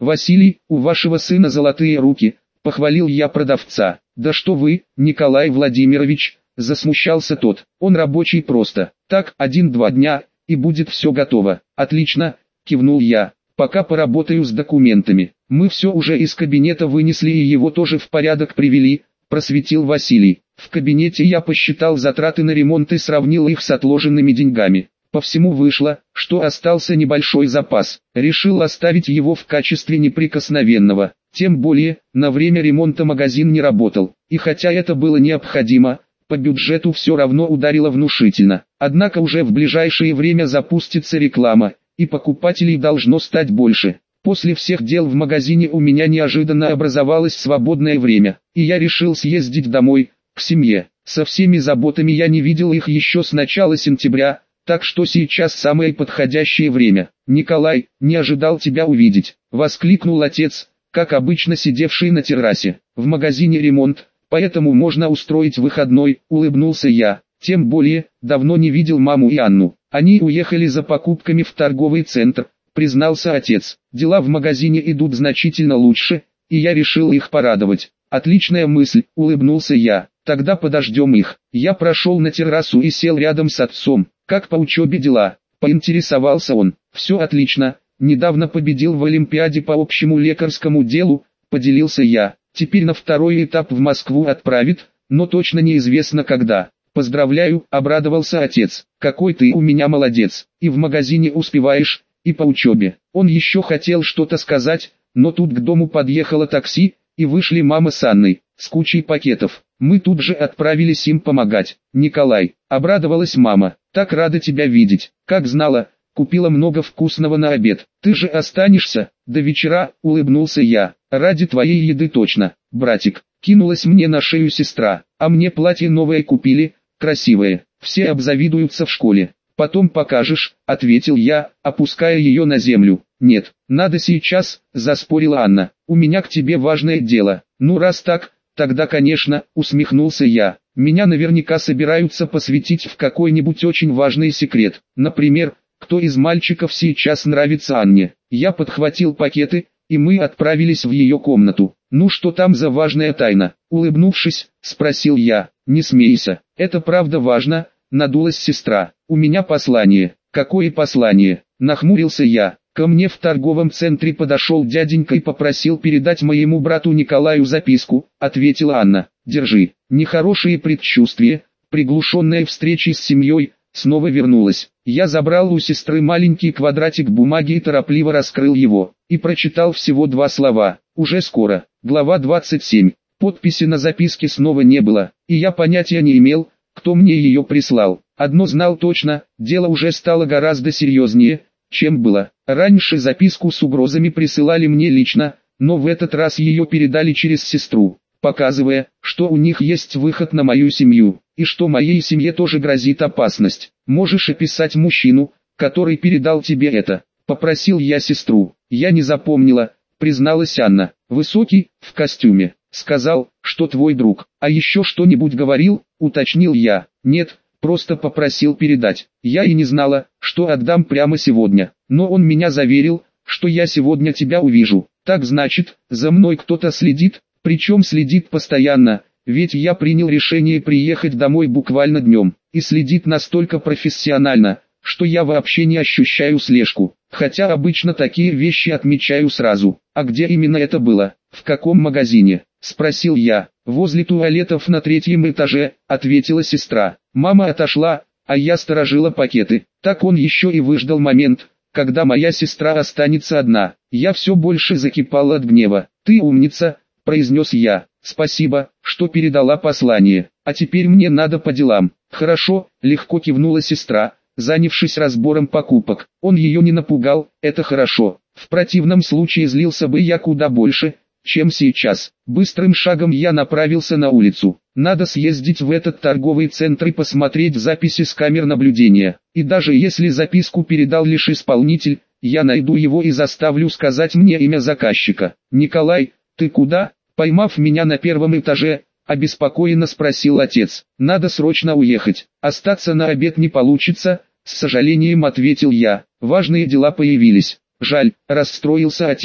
«Василий, у вашего сына золотые руки», — похвалил я продавца. «Да что вы, Николай Владимирович», — засмущался тот, — «он рабочий просто. Так, 1-2 дня, и будет все готово». «Отлично», — кивнул я, — «пока поработаю с документами». «Мы все уже из кабинета вынесли и его тоже в порядок привели», — просветил Василий. «В кабинете я посчитал затраты на ремонт и сравнил их с отложенными деньгами. По всему вышло, что остался небольшой запас. Решил оставить его в качестве неприкосновенного. Тем более, на время ремонта магазин не работал. И хотя это было необходимо, по бюджету все равно ударило внушительно. Однако уже в ближайшее время запустится реклама, и покупателей должно стать больше. После всех дел в магазине у меня неожиданно образовалось свободное время, и я решил съездить домой, к семье. Со всеми заботами я не видел их еще с начала сентября, так что сейчас самое подходящее время. «Николай, не ожидал тебя увидеть», — воскликнул отец, как обычно сидевший на террасе. «В магазине ремонт, поэтому можно устроить выходной», — улыбнулся я. «Тем более, давно не видел маму и Анну. Они уехали за покупками в торговый центр», — признался отец. «Дела в магазине идут значительно лучше, и я решил их порадовать». «Отличная мысль», — улыбнулся я. «Тогда подождем их». Я прошел на террасу и сел рядом с отцом. «Как по учебе дела?» — поинтересовался он. «Все отлично. Недавно победил в Олимпиаде по общему лекарскому делу», — поделился я. «Теперь на второй этап в Москву отправит, но точно неизвестно когда». «Поздравляю», — обрадовался отец. «Какой ты у меня молодец. И в магазине успеваешь, и по учебе». Он еще хотел что-то сказать, но тут к дому подъехало такси, и вышли мама с Анной, с кучей пакетов. Мы тут же отправились им помогать. «Николай», — обрадовалась мама, — «так рада тебя видеть. Как знала, купила много вкусного на обед. Ты же останешься до вечера», — улыбнулся я. «Ради твоей еды точно, братик», — кинулась мне на шею сестра. «А мне платье новое купили, красивое. Все обзавидуются в школе. Потом покажешь», — ответил я, опуская ее на землю. «Нет, надо сейчас», — заспорила Анна. «У меня к тебе важное дело». «Ну раз так, тогда конечно», — усмехнулся я. «Меня наверняка собираются посвятить в какой-нибудь очень важный секрет. Например, кто из мальчиков сейчас нравится Анне». Я подхватил пакеты, и мы отправились в ее комнату. «Ну что там за важная тайна?» — улыбнувшись, спросил я. «Не смейся, это правда важно», — надулась сестра. «У меня послание». «Какое послание?» — нахмурился я. «Ко мне в торговом центре подошел дяденька и попросил передать моему брату Николаю записку», — ответила Анна. «Держи». Нехорошее предчувствие, приглушенное встречей с семьей, снова вернулось. Я забрал у сестры маленький квадратик бумаги и торопливо раскрыл его, и прочитал всего 2 слова. «Уже скоро». Глава 27. Подписи на записке снова не было, и я понятия не имел, кто мне ее прислал. Одно знал точно, дело уже стало гораздо серьезнее, чем было. Раньше записку с угрозами присылали мне лично, но в этот раз ее передали через сестру, показывая, что у них есть выход на мою семью, и что моей семье тоже грозит опасность. «Можешь описать мужчину, который передал тебе это?» — попросил я сестру. «Я не запомнила», — призналась Анна. «Высокий, в костюме. Сказал, что твой друг. А еще что-нибудь говорил?» — уточнил я. «Нет, просто попросил передать. Я и не знала, что отдам прямо сегодня. Но он меня заверил, что я сегодня тебя увижу. Так значит, за мной кто-то следит, причем следит постоянно, ведь я принял решение приехать домой буквально днем, и следит настолько профессионально, что я вообще не ощущаю слежку, хотя обычно такие вещи отмечаю сразу». «А где именно это было? В каком магазине?» — спросил я. «Возле туалетов на 3-м этаже», — ответила сестра. Мама отошла, а я сторожила пакеты. Так он еще и выждал момент, когда моя сестра останется одна. Я все больше закипал от гнева. «Ты умница», — произнес я. «Спасибо, что передала послание. А теперь мне надо по делам». «Хорошо», — легко кивнула сестра, занявшись разбором покупок. Он ее не напугал, это хорошо. В противном случае злился бы я куда больше, чем сейчас. Быстрым шагом я направился на улицу. Надо съездить в этот торговый центр и посмотреть записи с камер наблюдения. И даже если записку передал лишь исполнитель, я найду его и заставлю сказать мне имя заказчика. «Николай, ты куда?» Поймав меня на 1-м этаже, обеспокоенно спросил отец. «Надо срочно уехать. Остаться на обед не получится», — с сожалением ответил я. «Важные дела появились». «Жаль», — расстроился отец.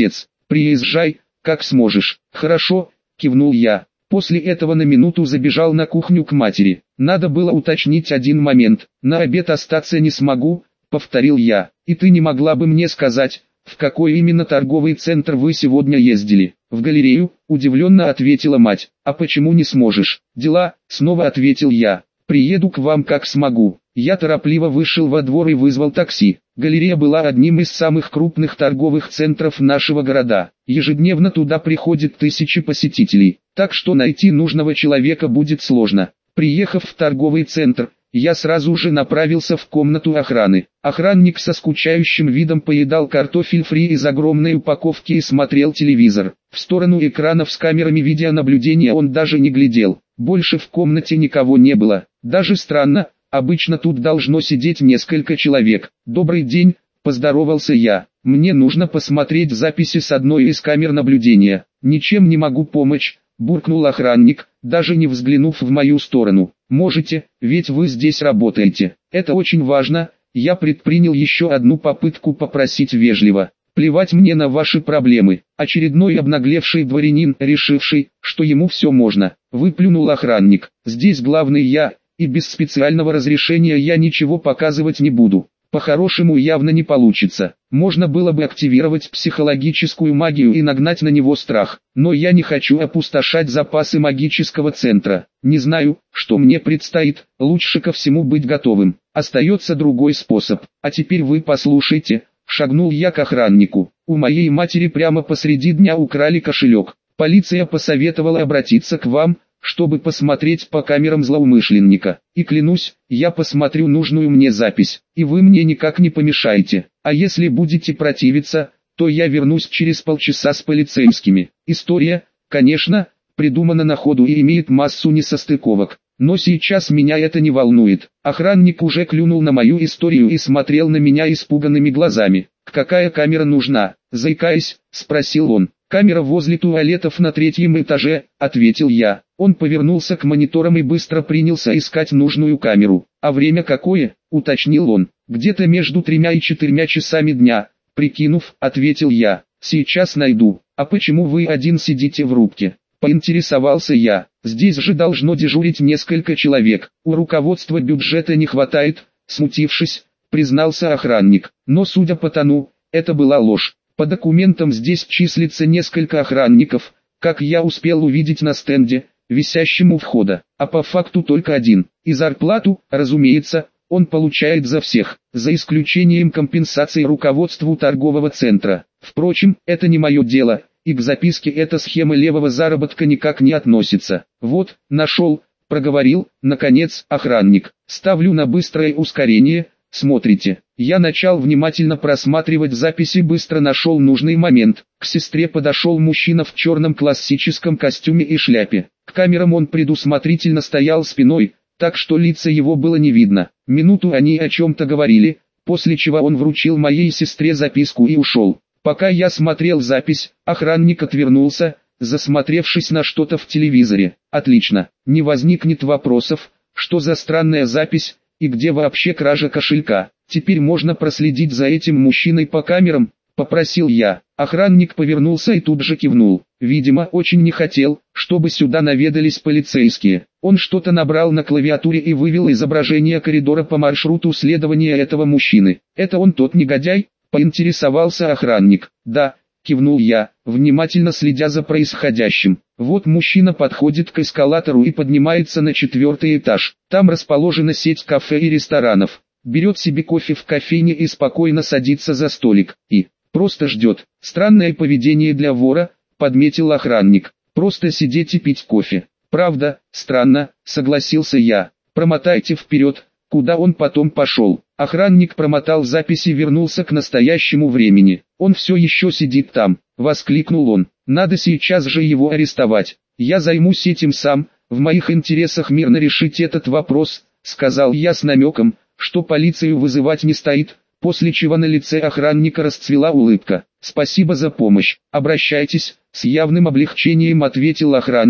Приезжай, как сможешь. Хорошо, кивнул я. После этого на минуту забежал на кухню к матери. Надо было уточнить один момент. На обед остаться не смогу, повторил я. И ты не могла бы мне сказать, в какой именно торговый центр вы сегодня ездили? В галерею, удивленно ответила мать. А почему не сможешь? Дела, снова ответил я. Приеду к вам как смогу. Я торопливо вышел во двор и вызвал такси. Галерея была одним из самых крупных торговых центров нашего города. Ежедневно туда приходят тысячи посетителей, так что найти нужного человека будет сложно. Приехав в торговый центр, я сразу же направился в комнату охраны. Охранник со скучающим видом поедал картофель фри из огромной упаковки и смотрел телевизор. В сторону экранов с камерами видеонаблюдения он даже не глядел. Больше в комнате никого не было. Даже странно, обычно тут должно сидеть несколько человек. «Добрый день», – поздоровался я. «Мне нужно посмотреть записи с одной из камер наблюдения». «Ничем не могу помочь», – буркнул охранник, даже не взглянув в мою сторону. «Можете, ведь вы здесь работаете. Это очень важно». Я предпринял еще одну попытку попросить вежливо. «Плевать мне на ваши проблемы». Очередной обнаглевший дворянин, решивший, что ему все можно, выплюнул охранник. «Здесь главный я, и без специального разрешения я ничего показывать не буду. По-хорошему явно не получится. Можно было бы активировать психологическую магию и нагнать на него страх, но я не хочу опустошать запасы магического центра. Не знаю, что мне предстоит, лучше ко всему быть готовым. Остается другой способ. А теперь вы послушайте». Шагнул я к охраннику. У моей матери прямо посреди дня украли кошелек. Полиция посоветовала обратиться к вам, чтобы посмотреть по камерам злоумышленника. И клянусь, я посмотрю нужную мне запись, и вы мне никак не помешаете. А если будете противиться, то я вернусь через полчаса с полицейскими. История, конечно, придумана на ходу и имеет массу несостыковок. Но сейчас меня это не волнует. Охранник уже клюнул на мою историю и смотрел на меня испуганными глазами. «Какая камера нужна?» – заикаясь, спросил он. «Камера возле туалетов на 3-м этаже», – ответил я. Он повернулся к мониторам и быстро принялся искать нужную камеру. «А время какое?» – уточнил он. «Где-то между 3 и 4 часами дня», – прикинув, ответил я. «Сейчас найду». «А почему вы один сидите в рубке?» – поинтересовался я. «Здесь же должно дежурить несколько человек. У руководства бюджета не хватает», – смутившись, признался охранник. Но судя по тону, это была ложь. По документам здесь числится несколько охранников, как я успел увидеть на стенде, висящем у входа, а по факту только один. И зарплату, разумеется, он получает за всех, за исключением компенсации руководству торгового центра. Впрочем, это не мое дело, и к записке эта схема левого заработка никак не относится. «Вот, нашел», – проговорил, наконец, охранник. «Ставлю на быстрое ускорение». «Смотрите». Я начал внимательно просматривать записи, быстро нашел нужный момент. К сестре подошел мужчина в черном классическом костюме и шляпе. К камерам он предусмотрительно стоял спиной, так что лица его было не видно. Минуту они о чем-то говорили, после чего он вручил моей сестре записку и ушел. Пока я смотрел запись, охранник отвернулся, засмотревшись на что-то в телевизоре. «Отлично, не возникнет вопросов, что за странная запись, и где вообще кража кошелька. Теперь можно проследить за этим мужчиной по камерам», – попросил я. Охранник повернулся и тут же кивнул. Видимо, очень не хотел, чтобы сюда наведались полицейские. Он что-то набрал на клавиатуре и вывел изображение коридора по маршруту следования этого мужчины. «Это он тот негодяй?» – поинтересовался охранник. «Да», – кивнул я, внимательно следя за происходящим. Вот мужчина подходит к эскалатору и поднимается на 4-й этаж. Там расположена сеть кафе и ресторанов. Берет себе кофе в кофейне и спокойно садится за столик. И просто ждет. Странное поведение для вора, подметил охранник. Просто сидеть и пить кофе. Правда, странно, согласился я. Промотайте вперед, куда он потом пошел. Охранник промотал запись и вернулся к настоящему времени. «Он все еще сидит там», — воскликнул он. «Надо сейчас же его арестовать. Я займусь этим сам, в моих интересах мирно решить этот вопрос», — сказал я с намеком, что полицию вызывать не стоит, после чего на лице охранника расцвела улыбка. «Спасибо за помощь. Обращайтесь», — с явным облегчением ответил охранник,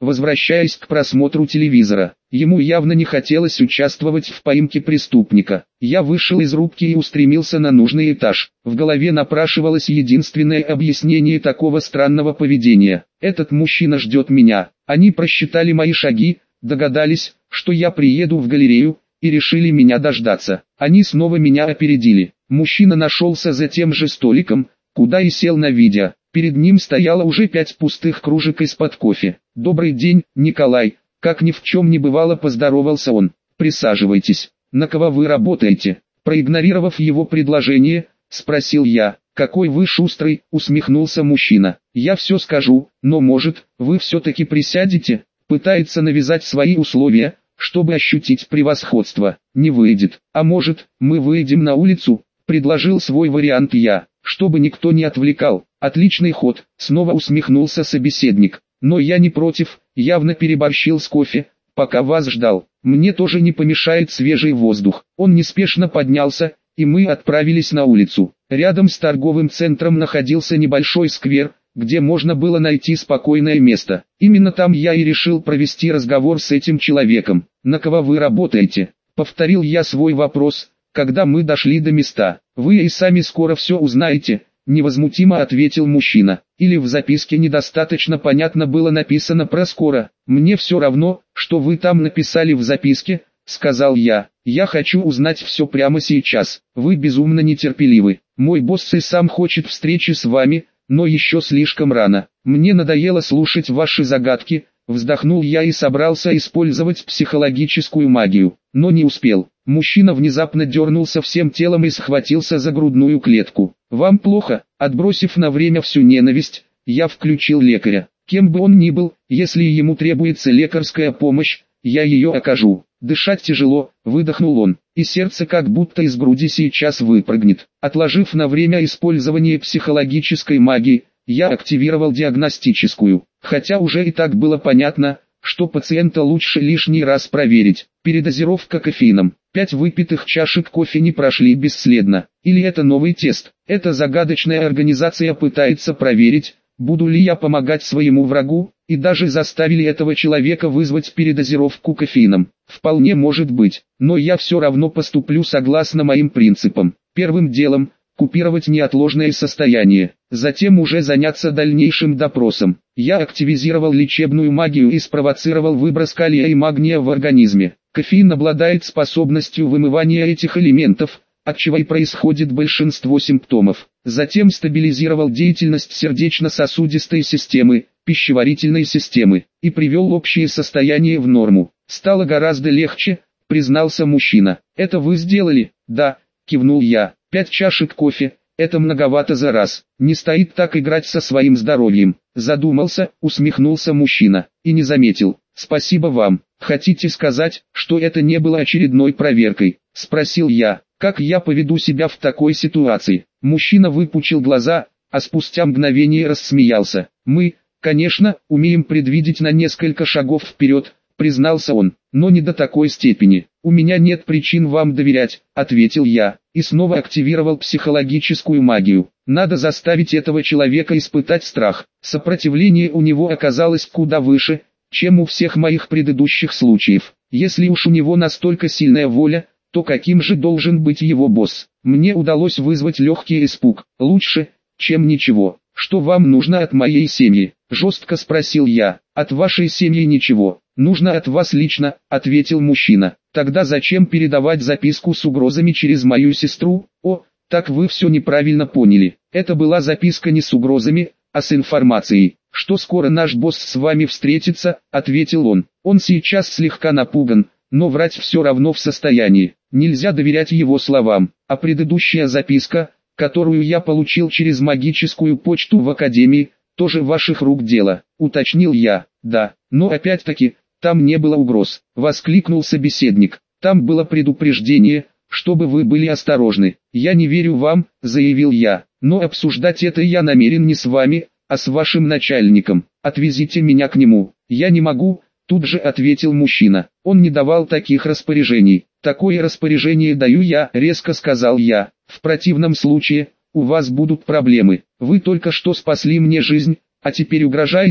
возвращаясь к просмотру телевизора. Ему явно не хотелось участвовать в поимке преступника. Я вышел из рубки и устремился на нужный этаж. В голове напрашивалось единственное объяснение такого странного поведения. Этот мужчина ждет меня. Они просчитали мои шаги, догадались, что я приеду в галерею, и решили меня дождаться. Они снова меня опередили. Мужчина нашелся за тем же столиком, куда и сел на видео. Перед ним стояло уже 5 пустых кружек из-под кофе. «Добрый день, Николай», как ни в чем не бывало, поздоровался он. «Присаживайтесь. На кого вы работаете?» Проигнорировав его предложение, спросил я. «Какой вы шустрый», усмехнулся мужчина. «Я все скажу, но может, вы все-таки присядете?» Пытается навязать свои условия, чтобы ощутить превосходство. Не выйдет. «А может, мы выйдем на улицу?» Предложил свой вариант я, чтобы никто не отвлекал. «Отличный ход», снова усмехнулся собеседник. «Но я не против, явно переборщил с кофе, пока вас ждал. Мне тоже не помешает свежий воздух». Он неспешно поднялся, и мы отправились на улицу. Рядом с торговым центром находился небольшой сквер, где можно было найти спокойное место. Именно там я и решил провести разговор с этим человеком. «На кого вы работаете?» Повторил я свой вопрос, когда мы дошли до места. «Вы и сами скоро все узнаете», невозмутимо ответил мужчина. «Или в записке недостаточно понятно было написано про скоро?» «Мне все равно, что вы там написали в записке», сказал я. «Я хочу узнать все прямо сейчас. Вы безумно нетерпеливы. Мой босс и сам хочет встречи с вами, но еще слишком рано. Мне надоело слушать ваши загадки», вздохнул я и собрался использовать психологическую магию, но не успел. Мужчина внезапно дернулся всем телом и схватился за грудную клетку. «Вам плохо?» Отбросив на время всю ненависть, я включил лекаря. Кем бы он ни был, если ему требуется лекарская помощь, я ее окажу. Дышать тяжело, выдохнул он, и сердце как будто из груди сейчас выпрыгнет. Отложив на время использование психологической магии, я активировал диагностическую, хотя уже и так было понятно, что пациента лучше лишний раз проверить. Передозировка кофеином. 5 выпитых чашек кофе не прошли бесследно. Или это новый тест? Эта загадочная организация пытается проверить, буду ли я помогать своему врагу, и даже заставили этого человека вызвать передозировку кофеином. Вполне может быть, но я все равно поступлю согласно моим принципам. Первым делом – купировать неотложное состояние, затем уже заняться дальнейшим допросом. Я активизировал лечебную магию и спровоцировал выброс калия и магния в организме. Кофеин обладает способностью вымывания этих элементов, отчего и происходит большинство симптомов. Затем стабилизировал деятельность сердечно-сосудистой системы, пищеварительной системы, и привел общее состояние в норму. Стало гораздо легче, признался мужчина. «Это вы сделали?» «Да», кивнул я. 5 чашек кофе, это многовато за раз. Не стоит так играть со своим здоровьем. Задумался, усмехнулся мужчина, и не заметил. «Спасибо вам. Хотите сказать, что это не было очередной проверкой?» Спросил я. «Как я поведу себя в такой ситуации?» Мужчина выпучил глаза, а спустя мгновение рассмеялся. «Мы, конечно, умеем предвидеть на несколько шагов вперед», признался он, «но не до такой степени. У меня нет причин вам доверять», ответил я, и снова активировал психологическую магию. Надо заставить этого человека испытать страх. Сопротивление у него оказалось куда выше, чем у всех моих предыдущих случаев. Если уж у него настолько сильная воля, то каким же должен быть его босс? Мне удалось вызвать легкий испуг. Лучше, чем ничего. «Что вам нужно от моей семьи?» Жестко спросил я. «От вашей семьи ничего. Нужно от вас лично», ответил мужчина. «Тогда зачем передавать записку с угрозами через мою сестру?» «О, так вы все неправильно поняли. Это была записка не с угрозами, а с информацией, что скоро наш босс с вами встретится», ответил он. «Он сейчас слегка напуган, но врать все равно в состоянии. Нельзя доверять его словам. А предыдущая записка, которую я получил через магическую почту в академии, тоже ваших рук дело», уточнил я. «Да, но опять-таки, там не было угроз», воскликнул собеседник. «Там было предупреждение, чтобы вы были осторожны». «Я не верю вам», заявил я, «но обсуждать это я намерен не с вами, а с вашим начальником. Отвезите меня к нему». «Я не могу», тут же ответил мужчина. «Он не давал таких распоряжений». «Такое распоряжение даю я», резко сказал я. «В противном случае, у вас будут проблемы. Вы только что спасли мне жизнь, а теперь угрожаете?»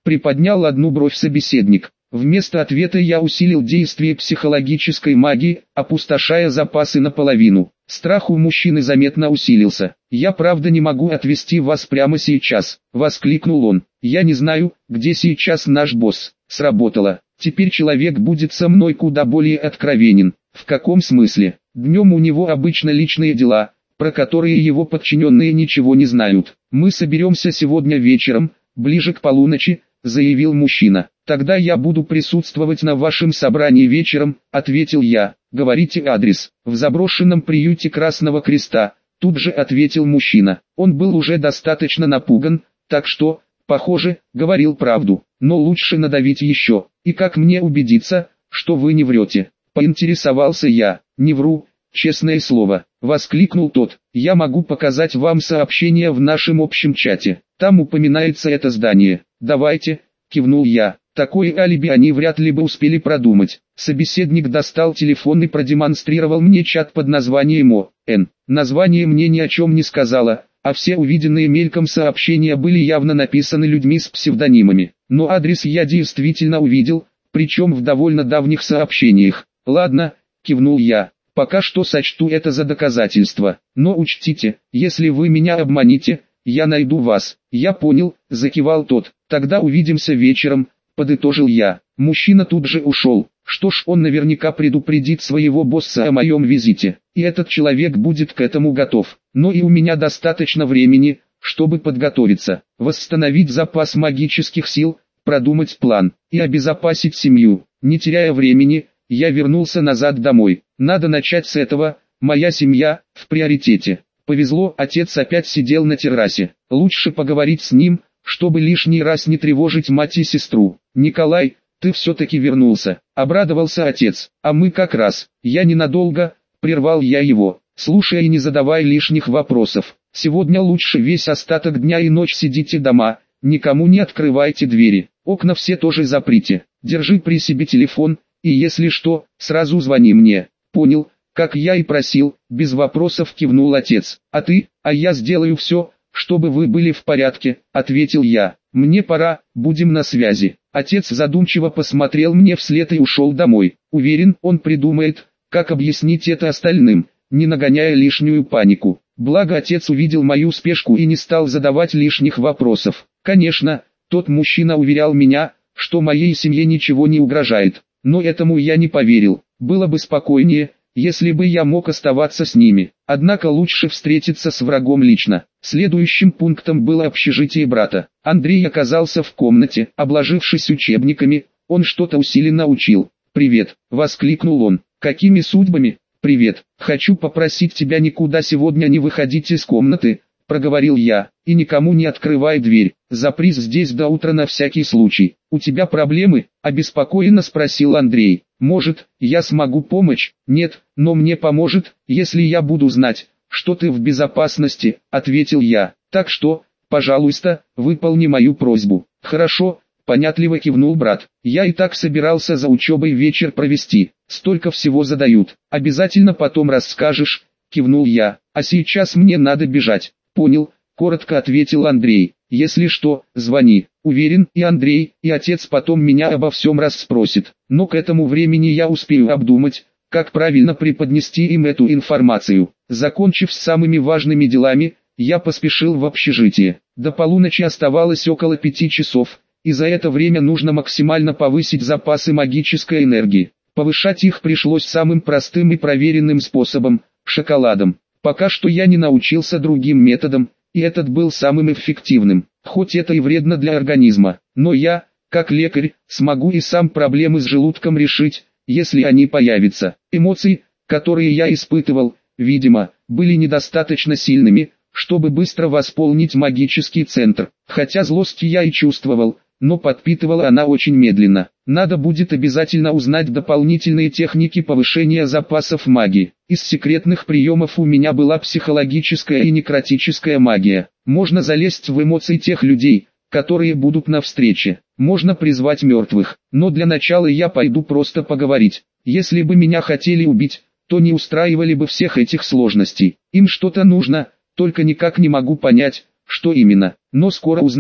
Приподнял одну бровь собеседник. Вместо ответа я усилил действие психологической магии, опустошая запасы наполовину. Страх у мужчины заметно усилился. «Я правда не могу отвезти вас прямо сейчас», — воскликнул он. «Я не знаю, где сейчас наш босс». Сработало. Теперь человек будет со мной куда более откровенен. В каком смысле? Днем у него обычно личные дела, про которые его подчиненные ничего не знают. «Мы соберемся сегодня вечером, ближе к полуночи», — заявил мужчина. «Тогда я буду присутствовать на вашем собрании вечером», — ответил я. «Говорите адрес». «В заброшенном приюте Красного Креста», — тут же ответил мужчина. Он был уже достаточно напуган, так что, похоже, говорил правду. Но лучше надавить еще. «И как мне убедиться, что вы не врете?» — поинтересовался я. «Не вру, честное слово», — воскликнул тот. «Я могу показать вам сообщение в нашем общем чате. Там упоминается это здание». «Давайте», — кивнул я. Такое алиби они вряд ли бы успели продумать. Собеседник достал телефон и продемонстрировал мне чат под названием ОН. Название мне ни о чем не сказала, а все увиденные мельком сообщения были явно написаны людьми с псевдонимами. Но адрес я действительно увидел, причем в довольно давних сообщениях. «Ладно», — кивнул я, — «пока что сочту это за доказательство. Но учтите, если вы меня обманете, я найду вас». «Я понял», — закивал тот. «Тогда увидимся вечером», — подытожил я. Мужчина тут же ушел. Что ж, он наверняка предупредит своего босса о моем визите, и этот человек будет к этому готов. Но и у меня достаточно времени, чтобы подготовиться, восстановить запас магических сил, продумать план и обезопасить семью. Не теряя времени, я вернулся назад домой. Надо начать с этого, моя семья в приоритете. Повезло, отец опять сидел на террасе. Лучше поговорить с ним, чтобы лишний раз не тревожить мать и сестру. «Николай, ты все-таки вернулся», — обрадовался отец. «А мы как раз». «Я ненадолго», — прервал я его. «Слушай и не задавай лишних вопросов. Сегодня лучше весь остаток дня и ночь сидите дома, никому не открывайте двери, окна все тоже заприте. Держи при себе телефон, и если что, сразу звони мне». «Понял», — как я и просил, без вопросов кивнул отец. «А ты?» «А я сделаю все, чтобы вы были в порядке», — ответил я. «Мне пора, будем на связи». Отец задумчиво посмотрел мне вслед и ушел домой. Уверен, он придумает, как объяснить это остальным, не нагоняя лишнюю панику. Благо отец увидел мою спешку и не стал задавать лишних вопросов. Конечно, тот мужчина уверял меня, что моей семье ничего не угрожает, но этому я не поверил. Было бы спокойнее, если бы я мог оставаться с ними. Однако лучше встретиться с врагом лично. Следующим пунктом было общежитие брата. Андрей оказался в комнате, обложившись учебниками, он что-то усиленно учил. «Привет», — воскликнул он. «Какими судьбами?» «Привет, хочу попросить тебя никуда сегодня не выходить из комнаты», — проговорил я, — «и никому не открывай дверь, запрись здесь до утра на всякий случай». «У тебя проблемы?» — обеспокоенно спросил Андрей. «Может, я смогу помочь?» «Нет, но мне поможет, если я буду знать, что ты в безопасности», — ответил я. «Так что, пожалуйста, выполни мою просьбу». «Хорошо», — понятливо кивнул брат. «Я и так собирался за учебой вечер провести, столько всего задают. Обязательно потом расскажешь», — кивнул я. «А сейчас мне надо бежать». «Понял», — коротко ответил Андрей. «Если что, звони». Уверен, и Андрей, и отец потом меня обо всем расспросят. Но к этому времени я успею обдумать, как правильно преподнести им эту информацию. Закончив с самыми важными делами, я поспешил в общежитие. До полуночи оставалось около 5 часов, и за это время нужно максимально повысить запасы магической энергии. Повышать их пришлось самым простым и проверенным способом – шоколадом. Пока что я не научился другим методам, и этот был самым эффективным. Хоть это и вредно для организма, но я, как лекарь, смогу и сам проблемы с желудком решить, если они появятся. Эмоции, которые я испытывал, видимо, были недостаточно сильными, чтобы быстро восполнить магический центр. Хотя злость я и чувствовал, но подпитывала она очень медленно. Надо будет обязательно узнать дополнительные техники повышения запасов магии. Из секретных приемов у меня была психологическая и некротическая магия. Можно залезть в эмоции тех людей, которые будут на встрече. Можно призвать мертвых. Но для начала я пойду просто поговорить. Если бы меня хотели убить, то не устраивали бы всех этих сложностей. Им что-то нужно, только никак не могу понять, что именно. Но скоро узнаю.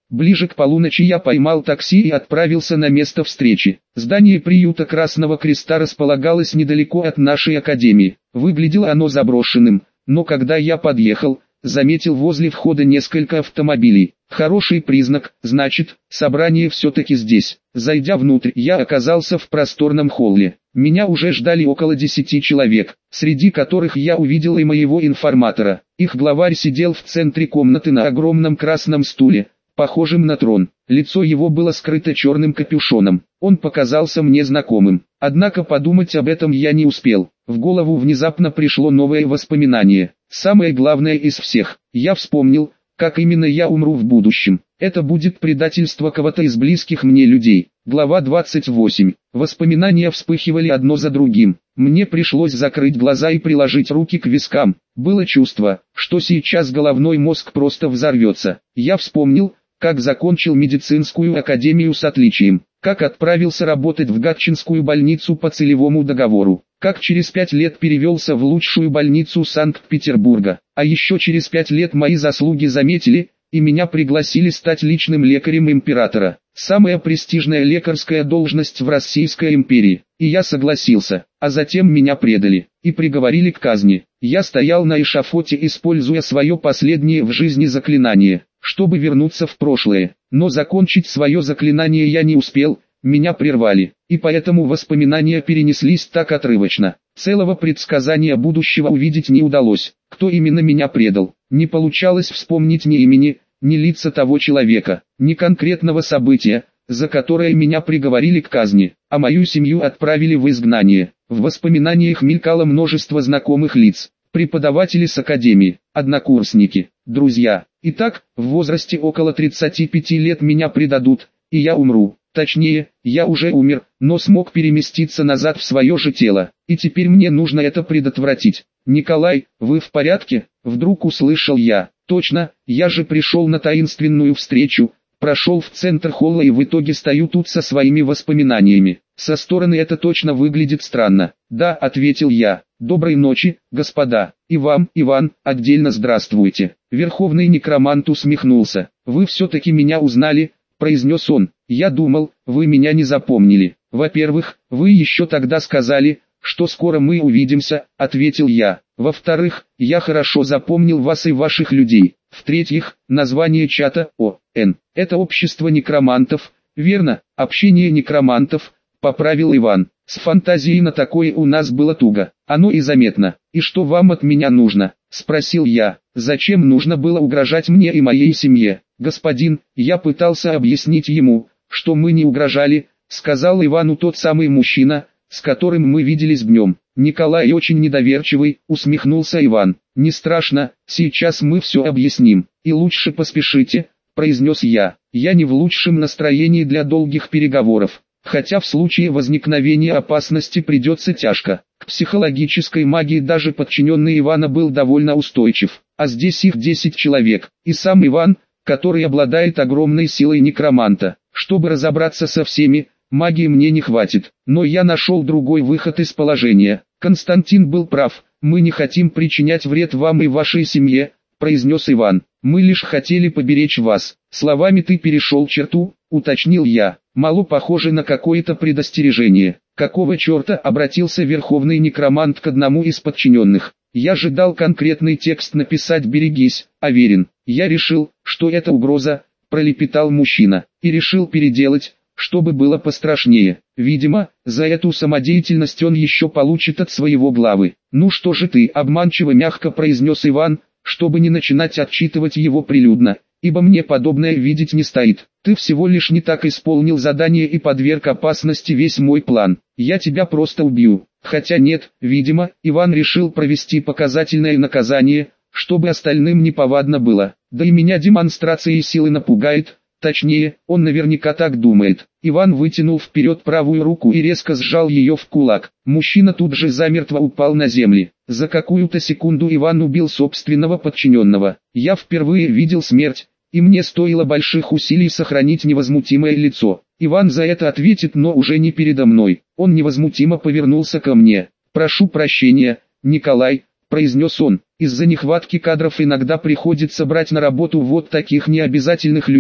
Ближе к полуночи я поймал такси и отправился на место встречи. Здание приюта Красного Креста располагалось недалеко от нашей академии. Выглядело оно заброшенным, но когда я подъехал, заметил возле входа несколько автомобилей. Хороший признак, значит, собрание все-таки здесь. Зайдя внутрь, я оказался в просторном холле. Меня уже ждали около 10 человек, среди которых я увидел и моего информатора. Их главарь сидел в центре комнаты на огромном красном стуле, похожим на трон. Лицо его было скрыто черным капюшоном. Он показался мне знакомым. Однако подумать об этом я не успел. В голову внезапно пришло новое воспоминание. Самое главное из всех. Я вспомнил, как именно я умру в будущем. Это будет предательство кого-то из близких мне людей. Глава 28. Воспоминания вспыхивали одно за другим. Мне пришлось закрыть глаза и приложить руки к вискам. Было чувство, что сейчас головной мозг просто взорвется. Я вспомнил, как закончил медицинскую академию с отличием, как отправился работать в Гатчинскую больницу по целевому договору, как через 5 лет перевелся в лучшую больницу Санкт-Петербурга, а еще через 5 лет мои заслуги заметили, и меня пригласили стать личным лекарем императора. Самая престижная лекарская должность в Российской империи. И я согласился, а затем меня предали и приговорили к казни. Я стоял на эшафоте, используя свое последнее в жизни заклинание, чтобы вернуться в прошлое. Но закончить свое заклинание я не успел, меня прервали, и поэтому воспоминания перенеслись так отрывочно. Целого предсказания будущего увидеть не удалось. Кто именно меня предал? Не получалось вспомнить ни имени, ни лица того человека, ни конкретного события, за которое меня приговорили к казни, а мою семью отправили в изгнание. В воспоминаниях мелькало множество знакомых лиц, преподаватели с академии, однокурсники, друзья. Итак, в возрасте около 35 лет меня предадут, и я умру. Точнее, я уже умер, но смог переместиться назад в свое же тело, и теперь мне нужно это предотвратить. «Николай, вы в порядке?» — вдруг услышал я. «Точно, я же пришел на таинственную встречу, прошел в центр холла и в итоге стою тут со своими воспоминаниями. Со стороны это точно выглядит странно». «Да», — ответил я. «Доброй ночи, господа, и вам, Иван, отдельно здравствуйте». Верховный некромант усмехнулся. «Вы все-таки меня узнали?» — произнес он. «Я думал, вы меня не запомнили. Во-первых, вы еще тогда сказали, что скоро мы увидимся», — ответил я. «Во-вторых, я хорошо запомнил вас и ваших людей. В-третьих, название чата ОН. Это общество некромантов, верно? Общение некромантов», — поправил Иван. «С фантазией на такое у нас было туго. Оно и заметно. И что вам от меня нужно?» — спросил я. «Зачем нужно было угрожать мне и моей семье?» «Господин, я пытался объяснить ему, что мы не угрожали», — сказал Ивану тот самый мужчина, с которым мы виделись днем. «Николай очень недоверчивый», — усмехнулся Иван. «Не страшно, сейчас мы все объясним. И лучше поспешите», — произнес я. «Я не в лучшем настроении для долгих переговоров. Хотя в случае возникновения опасности придется тяжко». К психологической магии даже подчиненный Ивана был довольно устойчив. А здесь их 10 человек, и сам Иван, который обладает огромной силой некроманта. Чтобы разобраться со всеми, магии мне не хватит. Но я нашел другой выход из положения. «Константин был прав, мы не хотим причинять вред вам и вашей семье», — произнес Иван. «Мы лишь хотели поберечь вас». «Словами ты перешел черту», — уточнил я. «Мало похоже на какое-то предостережение». «Какого черта?» — обратился верховный некромант к одному из подчиненных. «Я же дал конкретный текст написать «берегись», Аверин». «Я решил, что это угроза», — пролепетал мужчина, «и решил переделать, чтобы было пострашнее. Видимо, за эту самодеятельность он еще получит от своего главы». «Ну что же ты?» — обманчиво мягко произнес Иван, чтобы не начинать отчитывать его прилюдно, ибо мне подобное видеть не стоит. «Ты всего лишь не так исполнил задание и подверг опасности весь мой план. Я тебя просто убью». Хотя нет, видимо, Иван решил провести показательное наказание, чтобы остальным неповадно было. Да и меня демонстрацией силы напугает. Точнее, он наверняка так думает. Иван вытянул вперед правую руку и резко сжал ее в кулак. Мужчина тут же замертво упал на землю. За какую-то секунду Иван убил собственного подчиненного. Я впервые видел смерть, и мне стоило больших усилий сохранить невозмутимое лицо. Иван за это ответит, но уже не передо мной. Он невозмутимо повернулся ко мне. «Прошу прощения, Николай», — произнес он. «Из-за нехватки кадров иногда приходится брать на работу вот таких необязательных людей.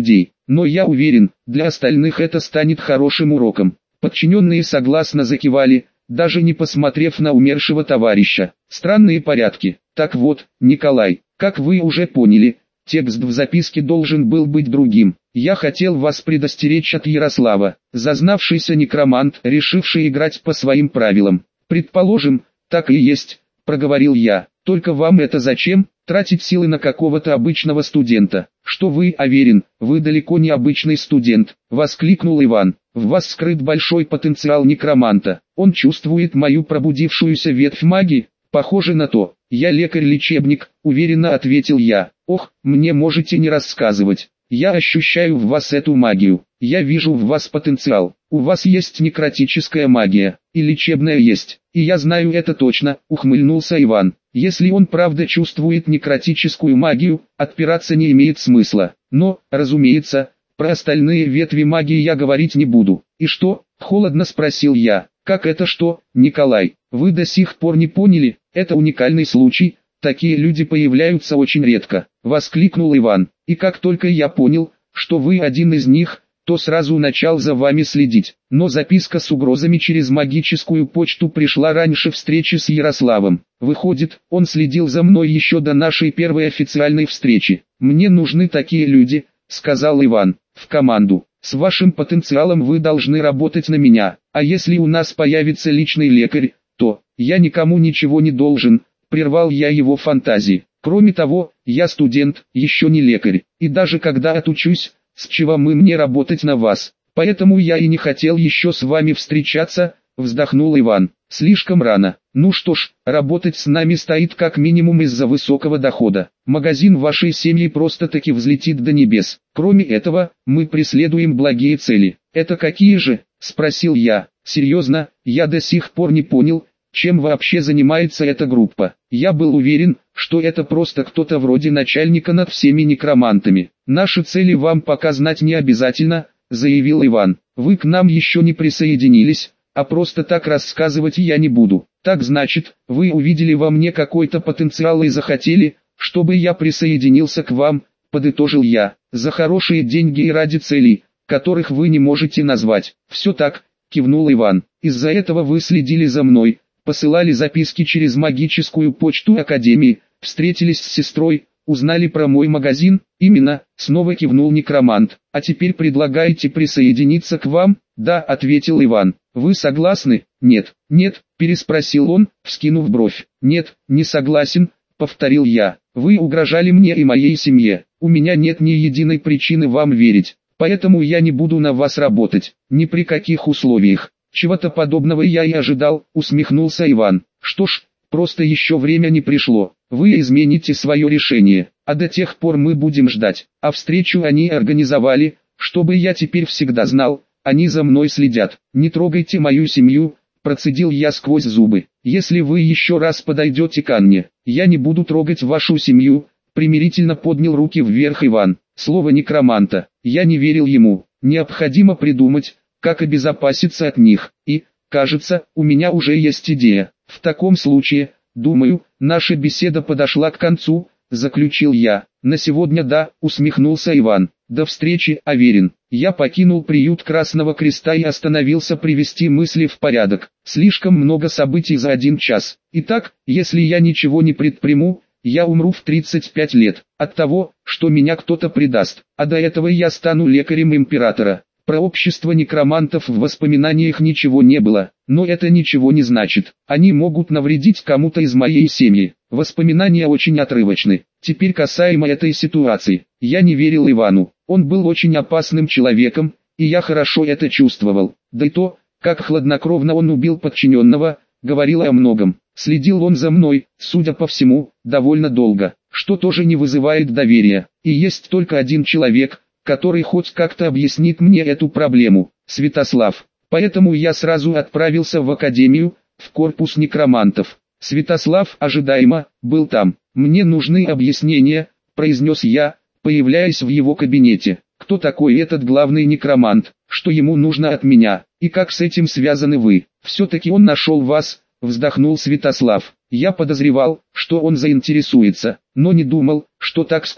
но я уверен, для остальных это станет хорошим уроком. Подчиненные согласно закивали, даже не посмотрев на умершего товарища. Странные порядки. Так вот, Николай, как вы уже поняли, текст в записке должен был быть другим. Я хотел вас предостеречь от Ярослава, зазнавшийся некромант, решивший играть по своим правилам. Предположим, так и есть, проговорил я. Только вам это зачем, тратить силы на какого-то обычного студента? Что вы, Аверин, вы далеко не обычный студент, воскликнул Иван. В вас скрыт большой потенциал некроманта. Он чувствует мою пробудившуюся ветвь магии. Похоже на то. Я лекарь-лечебник, уверенно ответил я. Ох, мне можете не рассказывать. Я ощущаю в вас эту магию. Я вижу в вас потенциал. У вас есть некротическая магия, и лечебная есть. И я знаю это точно, ухмыльнулся Иван. Если он правда чувствует некротическую магию, отпираться не имеет смысла. Но, разумеется, про остальные ветви магии я говорить не буду. И что? Холодно спросил я. Как это что, Николай? Вы до сих пор не поняли? Это уникальный случай. Такие люди появляются очень редко. Воскликнул Иван. И как только я понял, что вы один из них, то сразу начал за вами следить. Но записка с угрозами через магическую почту пришла раньше встречи с Ярославом. Выходит, он следил за мной еще до нашей первой официальной встречи. Мне нужны такие люди, сказал Иван, в команду. С вашим потенциалом вы должны работать на меня, а если у нас появится личный лекарь, то я никому ничего не должен, прервал я его фантазии. Кроме того, я студент, еще не лекарь, и даже когда отучусь, с чего мне работать на вас, поэтому я и не хотел еще с вами встречаться, вздохнул Иван. Слишком рано. Ну что ж, работать с нами стоит как минимум из-за высокого дохода. Магазин вашей семьи просто-таки взлетит до небес. Кроме этого, мы преследуем благие цели. Это какие же? Спросил я. Серьезно, я до сих пор не понял, чем вообще занимается эта группа. Я был уверен, что это просто кто-то вроде начальника над всеми некромантами. Наши цели вам пока знать не обязательно, заявил Иван. Вы к нам еще не присоединились, а просто так рассказывать я не буду. Так значит, вы увидели во мне какой-то потенциал и захотели, чтобы я присоединился к вам, подытожил я, за хорошие деньги и ради целей, которых вы не можете назвать. Все так, кивнул Иван. Из-за этого вы следили за мной, посылали записки через магическую почту Академии, встретились с сестрой, узнали про мой магазин. Именно, снова кивнул некромант. А теперь предлагаете присоединиться к вам? Да, ответил Иван. Вы согласны? Нет, переспросил он, вскинув бровь. Нет, не согласен, повторил я. Вы угрожали мне и моей семье. У меня нет ни единой причины вам верить. Поэтому я не буду на вас работать, ни при каких условиях. Чего-то подобного я и ожидал, усмехнулся Иван. Что ж, просто еще время не пришло. Вы измените свое решение, а до тех пор мы будем ждать. А встречу они организовали, чтобы я теперь всегда знал, они за мной следят. Не трогайте мою семью, процедил я сквозь зубы. Если вы еще раз подойдете ко мне, я не буду трогать вашу семью, примирительно поднял руки вверх Иван. Слово некроманта, я не верил ему. Необходимо придумать, как обезопаситься от них. И, кажется, у меня уже есть идея. В таком случае, думаю, наша беседа подошла к концу, заключил я. На сегодня да, усмехнулся Иван. До встречи, Аверин. Я покинул приют Красного Креста и остановился привести мысли в порядок. Слишком много событий за 1 час. Итак, если я ничего не предприму, я умру в 35 лет, от того, что меня кто-то предаст, а до этого я стану лекарем императора. Про общество некромантов в воспоминаниях ничего не было, но это ничего не значит. Они могут навредить кому-то из моей семьи. Воспоминания очень отрывочны. Теперь касаемо этой ситуации. Я не верил Ивану. Он был очень опасным человеком, и я хорошо это чувствовал. Да и то, как хладнокровно он убил подчиненного, говорило о многом. Следил он за мной, судя по всему, довольно долго, что тоже не вызывает доверия. И есть только один человек, который хоть как-то объяснит мне эту проблему, Святослав. Поэтому я сразу отправился в академию, в корпус некромантов. Святослав ожидаемо был там. Мне нужны объяснения, произнес я, появляясь в его кабинете. Кто такой этот главный некромант, что ему нужно от меня, и как с этим связаны вы? Все-таки он нашел вас, вздохнул Святослав. Я подозревал, что он заинтересуется, но не думал, что так скоро.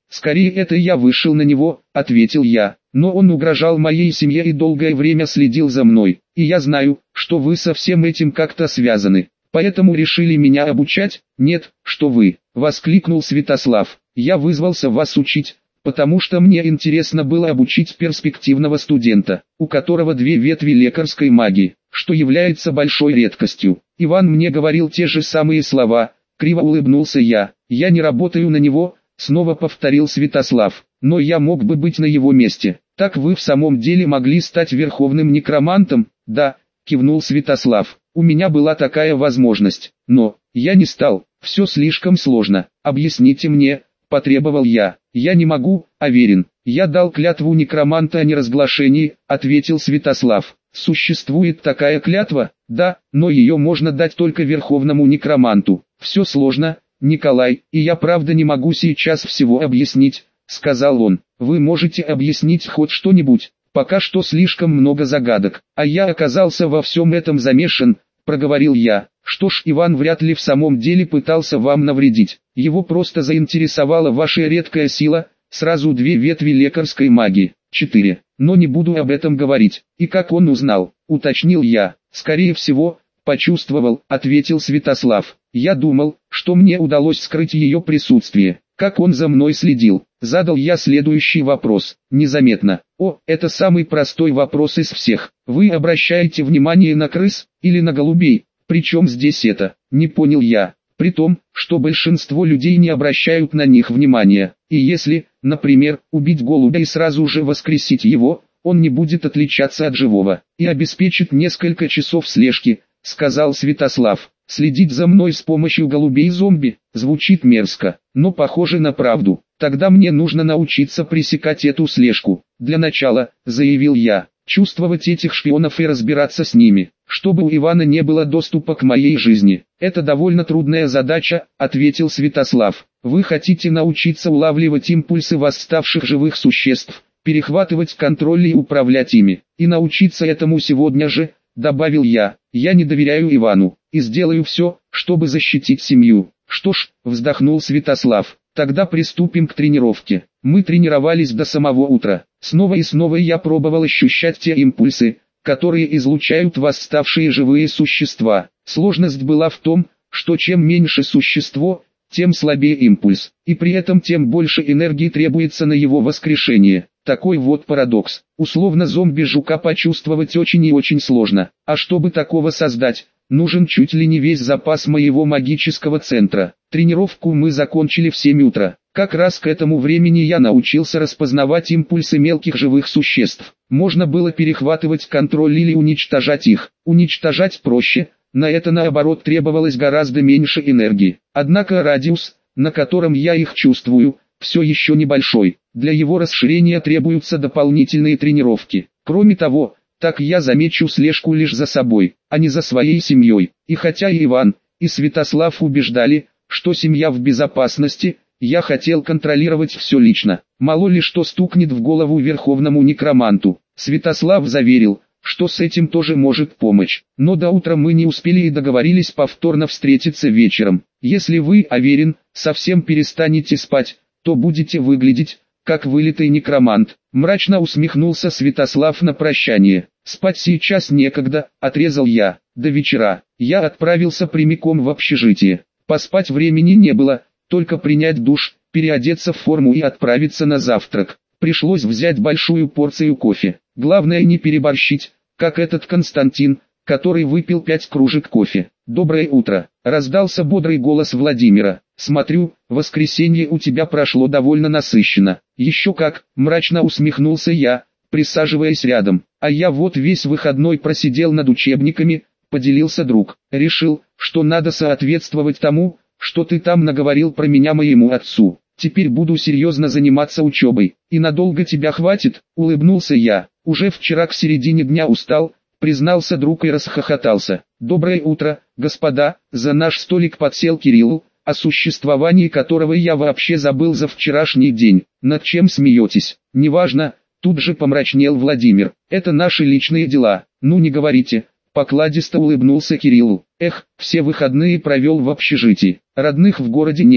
«Скорее это я вышел на него», — ответил я. «Но он угрожал моей семье и долгое время следил за мной. И я знаю, что вы со всем этим как-то связаны. Поэтому решили меня обучать?» «Нет, что вы», — воскликнул Святослав. «Я вызвался вас учить, потому что мне интересно было обучить перспективного студента, у которого 2 ветви лекарской магии, что является большой редкостью. Иван мне говорил те же самые слова». Криво улыбнулся я. «Я не работаю на него», — снова повторил Святослав. «Но я мог бы быть на его месте». «Так вы в самом деле могли стать верховным некромантом?» «Да», — кивнул Святослав. «У меня была такая возможность. Но я не стал. Все слишком сложно. Объясните мне», — потребовал я. «Я не могу, Аверин. Я дал клятву некроманта о неразглашении», — ответил Святослав. «Существует такая клятва?» «Да, но ее можно дать только верховному некроманту». «Все сложно, Николай, и я правда не могу сейчас всего объяснить», — сказал он. «Вы можете объяснить хоть что-нибудь? Пока что слишком много загадок, а я оказался во всем этом замешан», — проговорил я. «Что ж, Иван вряд ли в самом деле пытался вам навредить. Его просто заинтересовала ваша редкая сила, сразу 2 ветви лекарской магии, 4. Но не буду об этом говорить». «И как он узнал?» — уточнил я. «Скорее всего, почувствовал», — ответил Святослав. «Я думал, что мне удалось скрыть ее присутствие. Как он за мной следил?» Задал я следующий вопрос. «Незаметно». «О, это самый простой вопрос из всех. Вы обращаете внимание на крыс или на голубей? Причем здесь это?» Не понял я. «При том, что большинство людей не обращают на них внимания. И если, например, убить голубя и сразу же воскресить его, он не будет отличаться от живого и обеспечит несколько часов слежки», — сказал Святослав. «Следить за мной с помощью голубей-зомби звучит мерзко, но похоже на правду. Тогда мне нужно научиться пресекать эту слежку. Для начала, заявил я, чувствовать этих шпионов и разбираться с ними, чтобы у Ивана не было доступа к моей жизни. Это довольно трудная задача», — ответил Святослав. «Вы хотите научиться улавливать импульсы восставших живых существ, перехватывать контроль и управлять ими, и научиться этому сегодня же», — добавил я. «Я не доверяю Ивану, и сделаю все, чтобы защитить семью». «Что ж», — вздохнул Святослав, — «тогда приступим к тренировке». Мы тренировались до самого утра. Снова и снова я пробовал ощущать те импульсы, которые излучают восставшие живые существа. Сложность была в том, что чем меньше существо, тем слабее импульс, и при этом тем больше энергии требуется на его воскрешение. Такой вот парадокс. Условно зомби-жука почувствовать очень и очень сложно, а чтобы такого создать, нужен чуть ли не весь запас моего магического центра. Тренировку мы закончили в 7 утра. Как раз к этому времени я научился распознавать импульсы мелких живых существ. Можно было перехватывать контроль или уничтожать их. Уничтожать проще, на это наоборот требовалось гораздо меньше энергии. Однако радиус, на котором я их чувствую, все еще небольшой. Для его расширения требуются дополнительные тренировки. Кроме того, так я замечу слежку лишь за собой, а не за своей семьей. И хотя и Иван, и Святослав убеждали, что семья в безопасности, я хотел контролировать все лично. Мало ли что стукнет в голову верховному некроманту. Святослав заверил, что с этим тоже может помочь. Но до утра мы не успели и договорились повторно встретиться вечером. «Если вы, Аверин, совсем перестанете спать, то будете выглядеть, как вылитый некромант», — мрачно усмехнулся Святослав на прощание. «Спать сейчас некогда», — отрезал я. До вечера я отправился прямиком в общежитие. Поспать времени не было, только принять душ, переодеться в форму и отправиться на завтрак. Пришлось взять большую порцию кофе. Главное не переборщить, как этот Константин, который выпил 5 кружек кофе. «Доброе утро», — раздался бодрый голос Владимира. «Смотрю, воскресенье у тебя прошло довольно насыщенно». «Еще как», — мрачно усмехнулся я, присаживаясь рядом. «А я вот весь выходной просидел над учебниками», — поделился друг. «Решил, что надо соответствовать тому, что ты там наговорил про меня моему отцу. Теперь буду серьезно заниматься учебой. И надолго тебя хватит?» — улыбнулся я. «Уже вчера к середине дня устал», — признался друг и расхохотался. «Доброе утро, господа», — за наш столик подсел Кирилл, о существовании которого я вообще забыл за вчерашний день. «Над чем смеетесь?» «Неважно», — тут же помрачнел Владимир. «Это наши личные дела». «Ну не говорите», — покладисто улыбнулся Кириллу. «Эх, все выходные провел в общежитии. Родных в городе нет,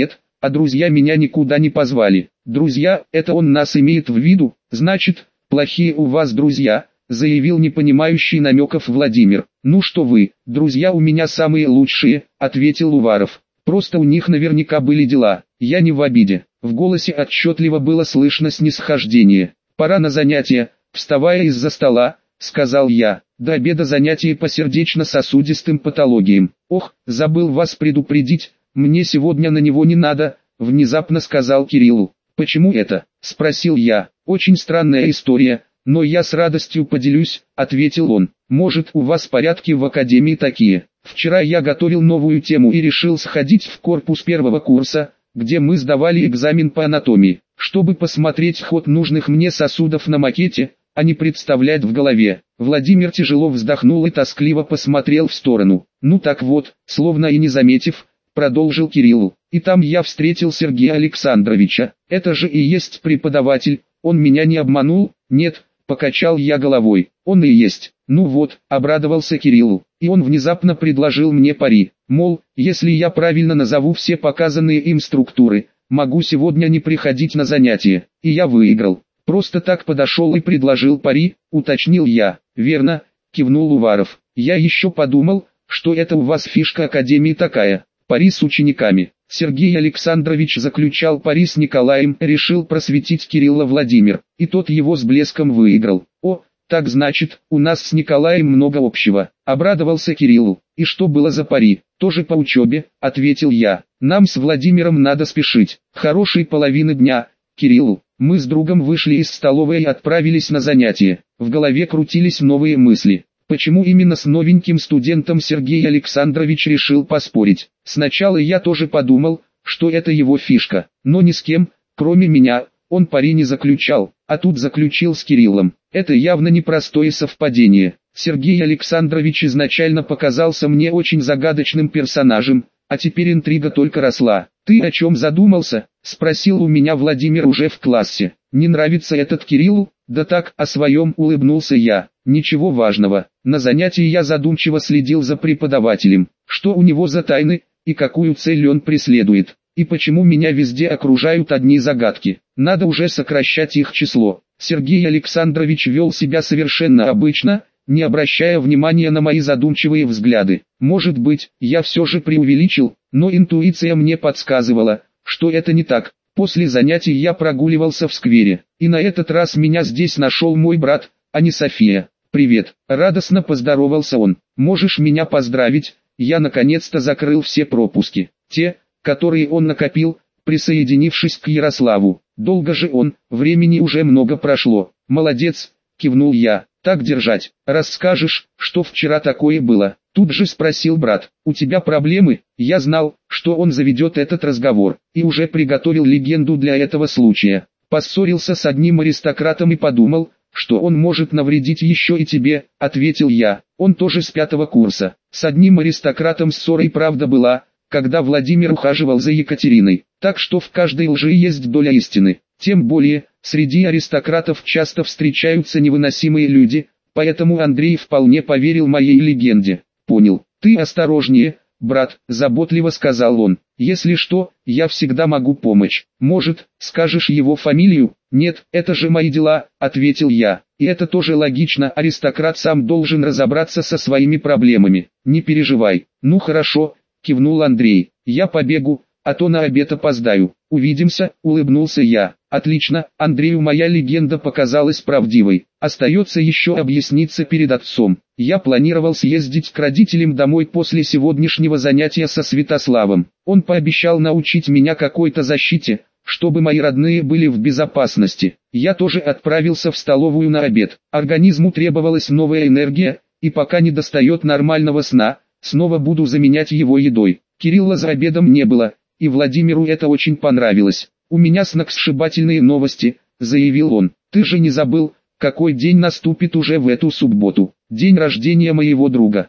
а друзья меня никуда не позвали. Друзья, это он нас имеет в виду, значит, плохие у вас друзья, заявил непонимающий намеков Владимир. Ну что вы, друзья у меня самые лучшие, ответил Уваров. Просто у них наверняка были дела, я не в обиде. В голосе отчетливо было слышно снисхождение. Пора на занятия, вставая из-за стола, сказал я. До обеда занятия по сердечно-сосудистым патологиям. Ох, забыл вас предупредить, мне сегодня на него не надо, внезапно сказал Кириллу. Почему это? Спросил я. Очень странная история, но я с радостью поделюсь, ответил он. Может, у вас порядки в академии такие? Вчера я готовил новую тему и решил сходить в корпус первого курса, где мы сдавали экзамен по анатомии, чтобы посмотреть ход нужных мне сосудов на макете, а не представлять в голове. Владимир тяжело вздохнул и тоскливо посмотрел в сторону. Ну так вот, словно и не заметив, продолжил Кирилл. И там я встретил Сергея Александровича. Это же и есть преподаватель, он меня не обманул? Нет, покачал я головой. Он и есть. Ну вот, обрадовался Кириллу. И он внезапно предложил мне пари. Мол, если я правильно назову все показанные им структуры, могу сегодня не приходить на занятия. И я выиграл. Просто так подошел и предложил пари, уточнил я. Верно, кивнул Уваров. Я еще подумал, что это у вас фишка академии такая. Пари с учениками. Сергей Александрович заключал пари с Николаем, решил просветить Кирилла Владимир, и тот его с блеском выиграл. О, так значит, у нас с Николаем много общего. Обрадовался Кириллу. И что было за пари? Тоже по учебе, ответил я. Нам с Владимиром надо спешить. Хорошей половины дня, Кириллу. Мы с другом вышли из столовой и отправились на занятия. В голове крутились новые мысли. Почему именно с новеньким студентом Сергей Александрович решил поспорить? Сначала я тоже подумал, что это его фишка, но ни с кем, кроме меня, он пари не заключал, а тут заключил с Кириллом. Это явно непростое совпадение. Сергей Александрович изначально показался мне очень загадочным персонажем, а теперь интрига только росла. «Ты о чем задумался?» – спросил у меня Владимир уже в классе. «Не нравится этот Кириллу?» «Да так, о своем», – улыбнулся я. «Ничего важного. На занятии я задумчиво следил за преподавателем. Что у него за тайны, и какую цель он преследует, и почему меня везде окружают одни загадки. Надо уже сокращать их число». Сергей Александрович вел себя совершенно обычно, не обращая внимания на мои задумчивые взгляды. Может быть, я все же преувеличил, но интуиция мне подсказывала, что это не так. После занятий я прогуливался в сквере, и на этот раз меня здесь нашел мой брат, а не София. «Привет», — радостно поздоровался он. «Можешь меня поздравить, я наконец-то закрыл все пропуски, те, которые он накопил, присоединившись к Ярославу. Долго же он, времени уже много прошло». «Молодец», — кивнул я. «Так держать. Расскажешь, что вчера такое было?» Тут же спросил брат. «У тебя проблемы?» Я знал, что он заведет этот разговор, и уже приготовил легенду для этого случая. Поссорился с одним аристократом и подумал, что он может навредить еще и тебе, ответил я. Он тоже с 5-го курса. С одним аристократом ссора и правда была, когда Владимир ухаживал за Екатериной. Так что в каждой лжи есть доля истины. Тем более, среди аристократов часто встречаются невыносимые люди, поэтому Андрей вполне поверил моей легенде. «Понял. Ты осторожнее, брат», — заботливо сказал он. «Если что, я всегда могу помочь. Может, скажешь его фамилию?» «Нет, это же мои дела», — ответил я. «И это тоже логично, аристократ сам должен разобраться со своими проблемами. Не переживай». «Ну хорошо», — кивнул Андрей. «Я побегу, а то на обед опоздаю. Увидимся», — улыбнулся я. «Отлично, Андрею моя легенда показалась правдивой. Остается еще объясниться перед отцом. Я планировал съездить к родителям домой после сегодняшнего занятия со Святославом. Он пообещал научить меня какой-то защите, чтобы мои родные были в безопасности. Я тоже отправился в столовую на обед. Организму требовалась новая энергия, и пока не достает нормального сна, снова буду заменять его едой. Кирилла за обедом не было, и Владимиру это очень понравилось. «У меня сногсшибательные новости», — заявил он. «Ты же не забыл, какой день наступит уже в эту субботу? День рождения моего друга».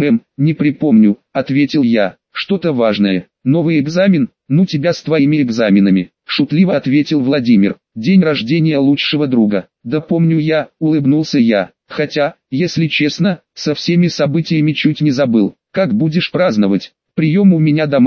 Не припомню», — ответил я. «Что-то важное. Новый экзамен? Ну тебя с твоими экзаменами», — шутливо ответил Владимир. «День рождения лучшего друга». «Да помню я», — улыбнулся я. «Хотя, если честно, со всеми событиями чуть не забыл. Как будешь праздновать?» «Прием у меня дома»,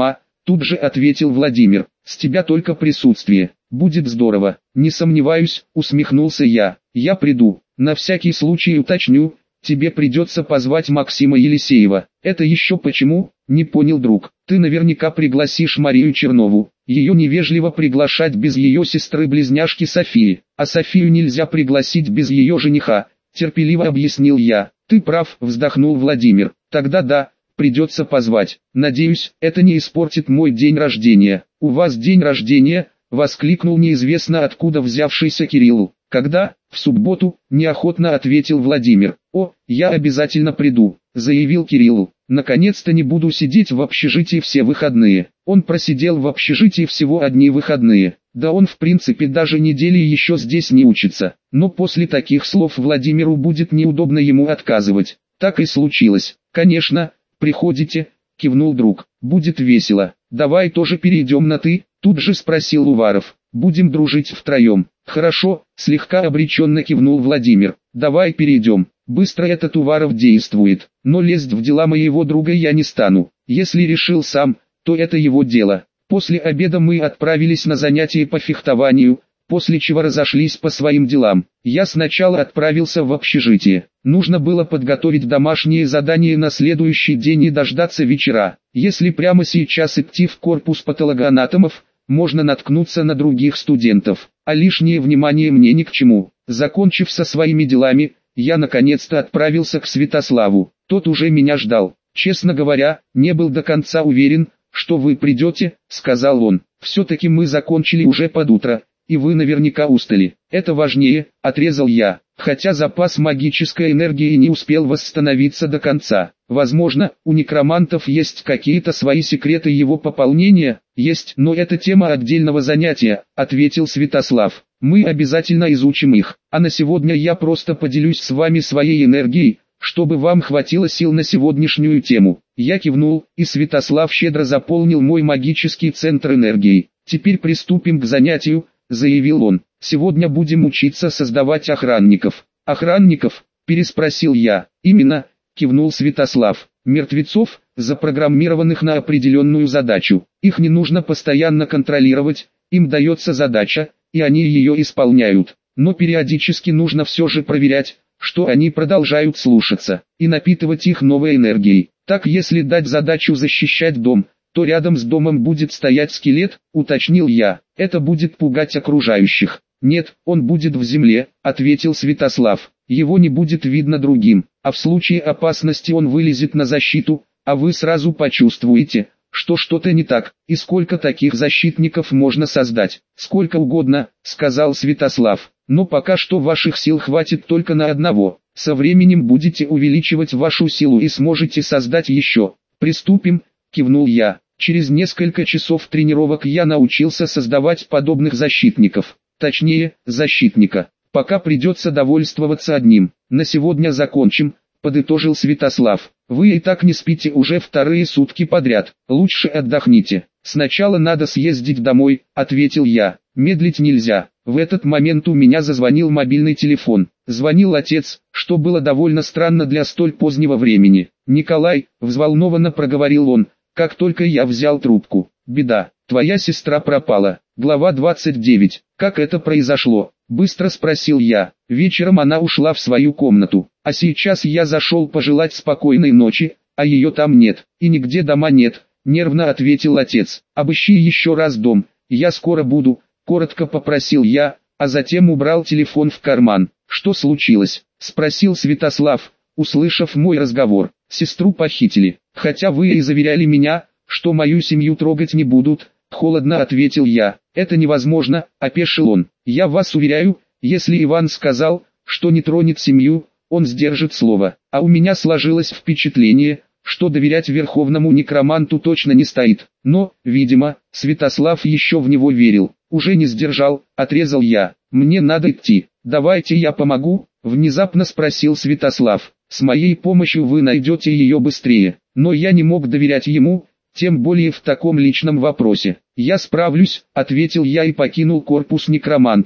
тут же ответил Владимир. С тебя только присутствие. Будет здорово. Не сомневаюсь, усмехнулся я. Я приду. На всякий случай уточню, тебе придется позвать Максима Елисеева. Это еще почему? Не понял друг. Ты наверняка пригласишь Марию Чернову. Ее невежливо приглашать без ее сестры-близняшки Софии. А Софию нельзя пригласить без ее жениха, терпеливо объяснил я. Ты прав, вздохнул Владимир. Тогда да, придется позвать. Надеюсь, это не испортит мой день рождения. У вас день рождения? Воскликнул неизвестно откуда взявшийся Кириллу. Когда? В субботу, неохотно ответил Владимир. О, я обязательно приду, заявил Кириллу. Наконец-то не буду сидеть в общежитии все выходные. Он просидел в общежитии всего одни выходные. Да он в принципе даже недели еще здесь не учится. Но после таких слов Владимиру будет неудобно ему отказывать. Так и случилось. Конечно, приходите, кивнул друг. Будет весело. Давай тоже перейдем на «ты», тут же спросил Уваров. Будем дружить втроем. Хорошо, слегка обреченно кивнул Владимир. Давай перейдем. Быстро этот Уваров действует, но лезть в дела моего друга я не стану. Если решил сам, то это его дело. После обеда мы отправились на занятия по фехтованию, после чего разошлись по своим делам. Я сначала отправился в общежитие. Нужно было подготовить домашние задания на следующий день и дождаться вечера. Если прямо сейчас идти в корпус патологоанатомов, можно наткнуться на других студентов, а лишнее внимание мне ни к чему. Закончив со своими делами, я наконец-то отправился к Святославу. Тот уже меня ждал. Честно говоря, не был до конца уверен, что вы придете, сказал он. Все-таки мы закончили уже под утро, и вы наверняка устали. Это важнее, отрезал я, хотя запас магической энергии не успел восстановиться до конца. Возможно, у некромантов есть какие-то свои секреты его пополнения. Есть, но это тема отдельного занятия, ответил Святослав. Мы обязательно изучим их, а на сегодня я просто поделюсь с вами своей энергией, чтобы вам хватило сил на сегодняшнюю тему. Я кивнул, и Святослав щедро заполнил мой магический центр энергией. Теперь приступим к занятию, заявил он. Сегодня будем учиться создавать охранников. Охранников? Переспросил я. Именно, кивнул Святослав. Мертвецов, запрограммированных на определенную задачу. Их не нужно постоянно контролировать, им дается задача, и они ее исполняют. Но периодически нужно все же проверять, что они продолжают слушаться, и напитывать их новой энергией. Так, если дать задачу защищать дом, то рядом с домом будет стоять скелет, уточнил я. Это будет пугать окружающих. Нет, он будет в земле, ответил Святослав. Его не будет видно другим, а в случае опасности он вылезет на защиту, а вы сразу почувствуете, что что-то не так. И сколько таких защитников можно создать? Сколько угодно, сказал Святослав. Но пока что ваших сил хватит только на одного. Со временем будете увеличивать вашу силу и сможете создать еще. Приступим, кивнул я. Через несколько часов тренировок я научился создавать подобных защитников. Точнее, защитника. Пока придется довольствоваться одним. На сегодня закончим, подытожил Святослав. Вы и так не спите уже вторые сутки подряд. Лучше отдохните. Сначала надо съездить домой, ответил я. Медлить нельзя. В этот момент у меня зазвонил мобильный телефон. Звонил отец, что было довольно странно для столь позднего времени. «Николай», взволнованно проговорил он, как только я взял трубку. «Беда, твоя сестра пропала». Глава 29. «Как это произошло?» Быстро спросил я. Вечером она ушла в свою комнату, а сейчас я зашел пожелать спокойной ночи, а ее там нет, и нигде дома нет, нервно ответил отец. «Обыщи еще раз дом, я скоро буду», коротко попросил я, а затем убрал телефон в карман. «Что случилось?» спросил Святослав, услышав мой разговор. «Сестру похитили, хотя вы и заверяли меня, что мою семью трогать не будут», холодно ответил я. «Это невозможно», опешил он. «Я вас уверяю, если Иван сказал, что не тронет семью, он сдержит слово. А у меня сложилось впечатление, что доверять верховному некроманту точно не стоит. Но, видимо, Святослав еще в него верил. Уже не сдержал, отрезал я. Мне надо идти. Давайте я помогу?» Внезапно спросил Святослав. «С моей помощью вы найдете ее быстрее, но я не мог доверять ему, тем более в таком личном вопросе». «Я справлюсь», — ответил я и покинул корпус некромантов.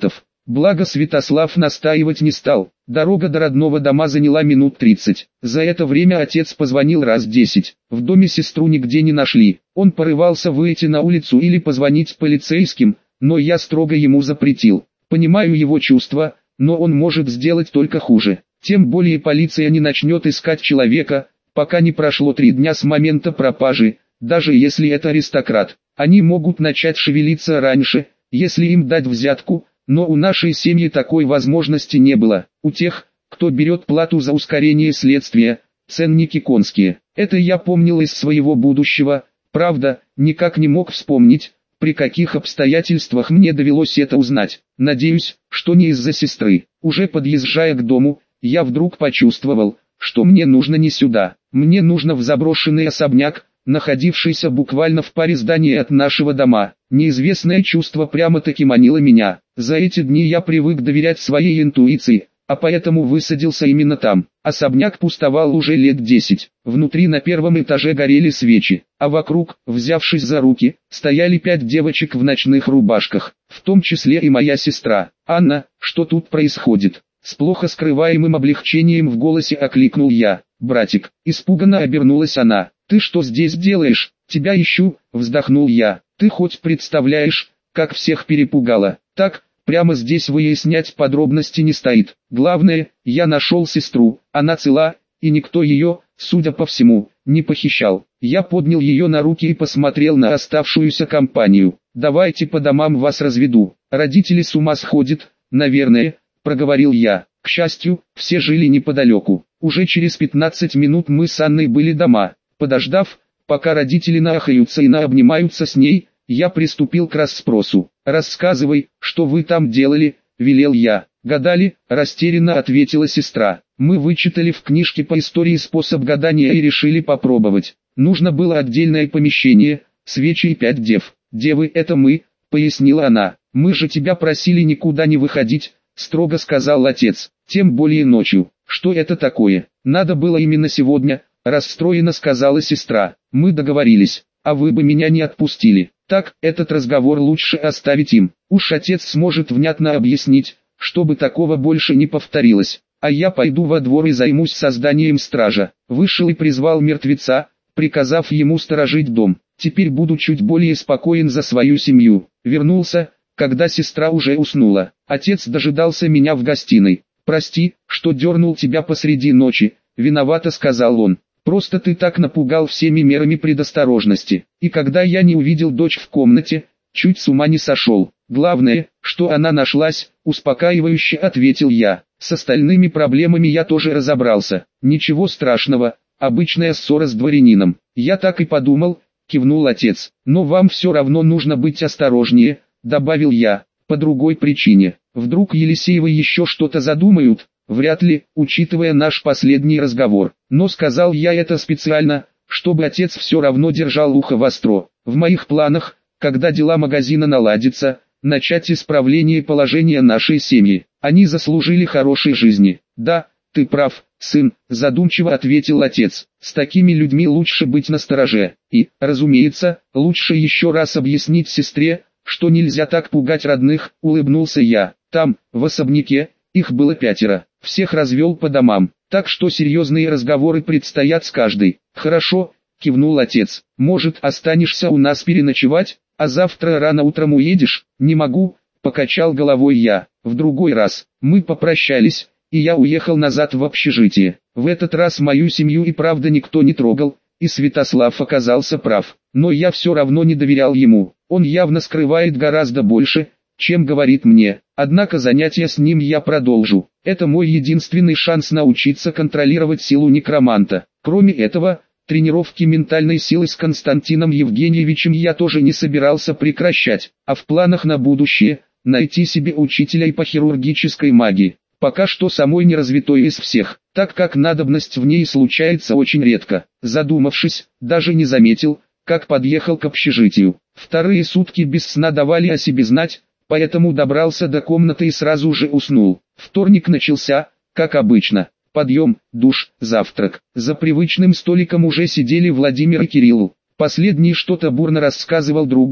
Благо Святослав настаивать не стал. Дорога до родного дома заняла минут 30. За это время отец позвонил раз 10. В доме сестру нигде не нашли. Он порывался выйти на улицу или позвонить полицейским, но я строго ему запретил. Понимаю его чувства, но он может сделать только хуже. Тем более полиция не начнет искать человека, пока не прошло 3 дня с момента пропажи, даже если это аристократ. Они могут начать шевелиться раньше, если им дать взятку, но у нашей семьи такой возможности не было. У тех, кто берет плату за ускорение следствия, ценники конские. Это я помнил из своего будущего, правда, никак не мог вспомнить, при каких обстоятельствах мне довелось это узнать. Надеюсь, что не из-за сестры. Уже подъезжая к дому, я вдруг почувствовал, что мне нужно не сюда. Мне нужно в заброшенный особняк, находившийся буквально в паре зданий от нашего дома. Неизвестное чувство прямо-таки манило меня. За эти дни я привык доверять своей интуиции, а поэтому высадился именно там. Особняк пустовал уже лет 10. Внутри на первом этаже горели свечи, а вокруг, взявшись за руки, стояли 5 девочек в ночных рубашках, в том числе и моя сестра. «Анна, что тут происходит?» С плохо скрываемым облегчением в голосе окликнул я. «Братик», испуганно обернулась она. «Ты что здесь делаешь? Тебя ищу», вздохнул я. «Ты хоть представляешь, как всех перепугала?» «Так, прямо здесь выяснять подробности не стоит. Главное, я нашел сестру, она цела, и никто ее, судя по всему, не похищал». Я поднял ее на руки и посмотрел на оставшуюся компанию. «Давайте по домам вас разведу. Родители с ума сходят, наверное», проговорил я. К счастью, все жили неподалеку. Уже через 15 минут мы с Анной были дома. Подождав, пока родители наахаются и наобнимаются с ней, я приступил к расспросу. «Рассказывай, что вы там делали», — велел я. «Гадали», — растерянно ответила сестра. «Мы вычитали в книжке по истории способ гадания и решили попробовать. Нужно было отдельное помещение, свечи и 5 дев». «Девы — это мы», — пояснила она. «Мы же тебя просили никуда не выходить», — строго сказал отец. «Тем более ночью». «Что это такое? Надо было именно сегодня», — расстроенно сказала сестра. «Мы договорились, а вы бы меня не отпустили». «Так, этот разговор лучше оставить им. Уж отец сможет внятно объяснить, чтобы такого больше не повторилось. А я пойду во двор и займусь созданием стража». Вышел и призвал мертвеца, приказав ему сторожить дом. Теперь буду чуть более спокоен за свою семью. Вернулся, когда сестра уже уснула. Отец дожидался меня в гостиной. «Прости, что дернул тебя посреди ночи», — виновато сказал он. «Просто ты так напугал всеми мерами предосторожности. И когда я не увидел дочь в комнате, чуть с ума не сошел. Главное, что она нашлась», — успокаивающе ответил я. «С остальными проблемами я тоже разобрался. Ничего страшного, обычная ссора с дворянином». «Я так и подумал», — кивнул отец. «Но вам все равно нужно быть осторожнее», — добавил я. «По другой причине. Вдруг Елисеевы еще что-то задумают?» «Вряд ли, учитывая наш последний разговор. Но сказал я это специально, чтобы отец все равно держал ухо востро. В моих планах, когда дела магазина наладятся, начать исправление положения нашей семьи. Они заслужили хорошей жизни». «Да, ты прав, сын», задумчиво ответил отец. «С такими людьми лучше быть настороже. И, разумеется, лучше еще раз объяснить сестре, что нельзя так пугать родных», улыбнулся я. «Там, в особняке, их было 5, всех развел по домам, так что серьезные разговоры предстоят с каждой». «Хорошо», кивнул отец. «Может, останешься у нас переночевать, а завтра рано утром уедешь?» «Не могу», покачал головой я. «В другой раз». Мы попрощались, и я уехал назад в общежитие. В этот раз мою семью и правда никто не трогал, и Святослав оказался прав. Но я все равно не доверял ему. Он явно скрывает гораздо больше, чем говорит мне. Однако занятия с ним я продолжу. Это мой единственный шанс научиться контролировать силу некроманта. Кроме этого, тренировки ментальной силы с Константином Евгеньевичем я тоже не собирался прекращать. А в планах на будущее – найти себе учителя и по хирургической магии. Пока что самой неразвитой из всех, так как надобность в ней случается очень редко. Задумавшись, даже не заметил, как подъехал к общежитию. Вторые сутки без сна давали о себе знать, поэтому добрался до комнаты и сразу же уснул. Вторник начался, как обычно. Подъем, душ, завтрак. За привычным столиком уже сидели Владимир и Кирилл. Последний что-то бурно рассказывал другу,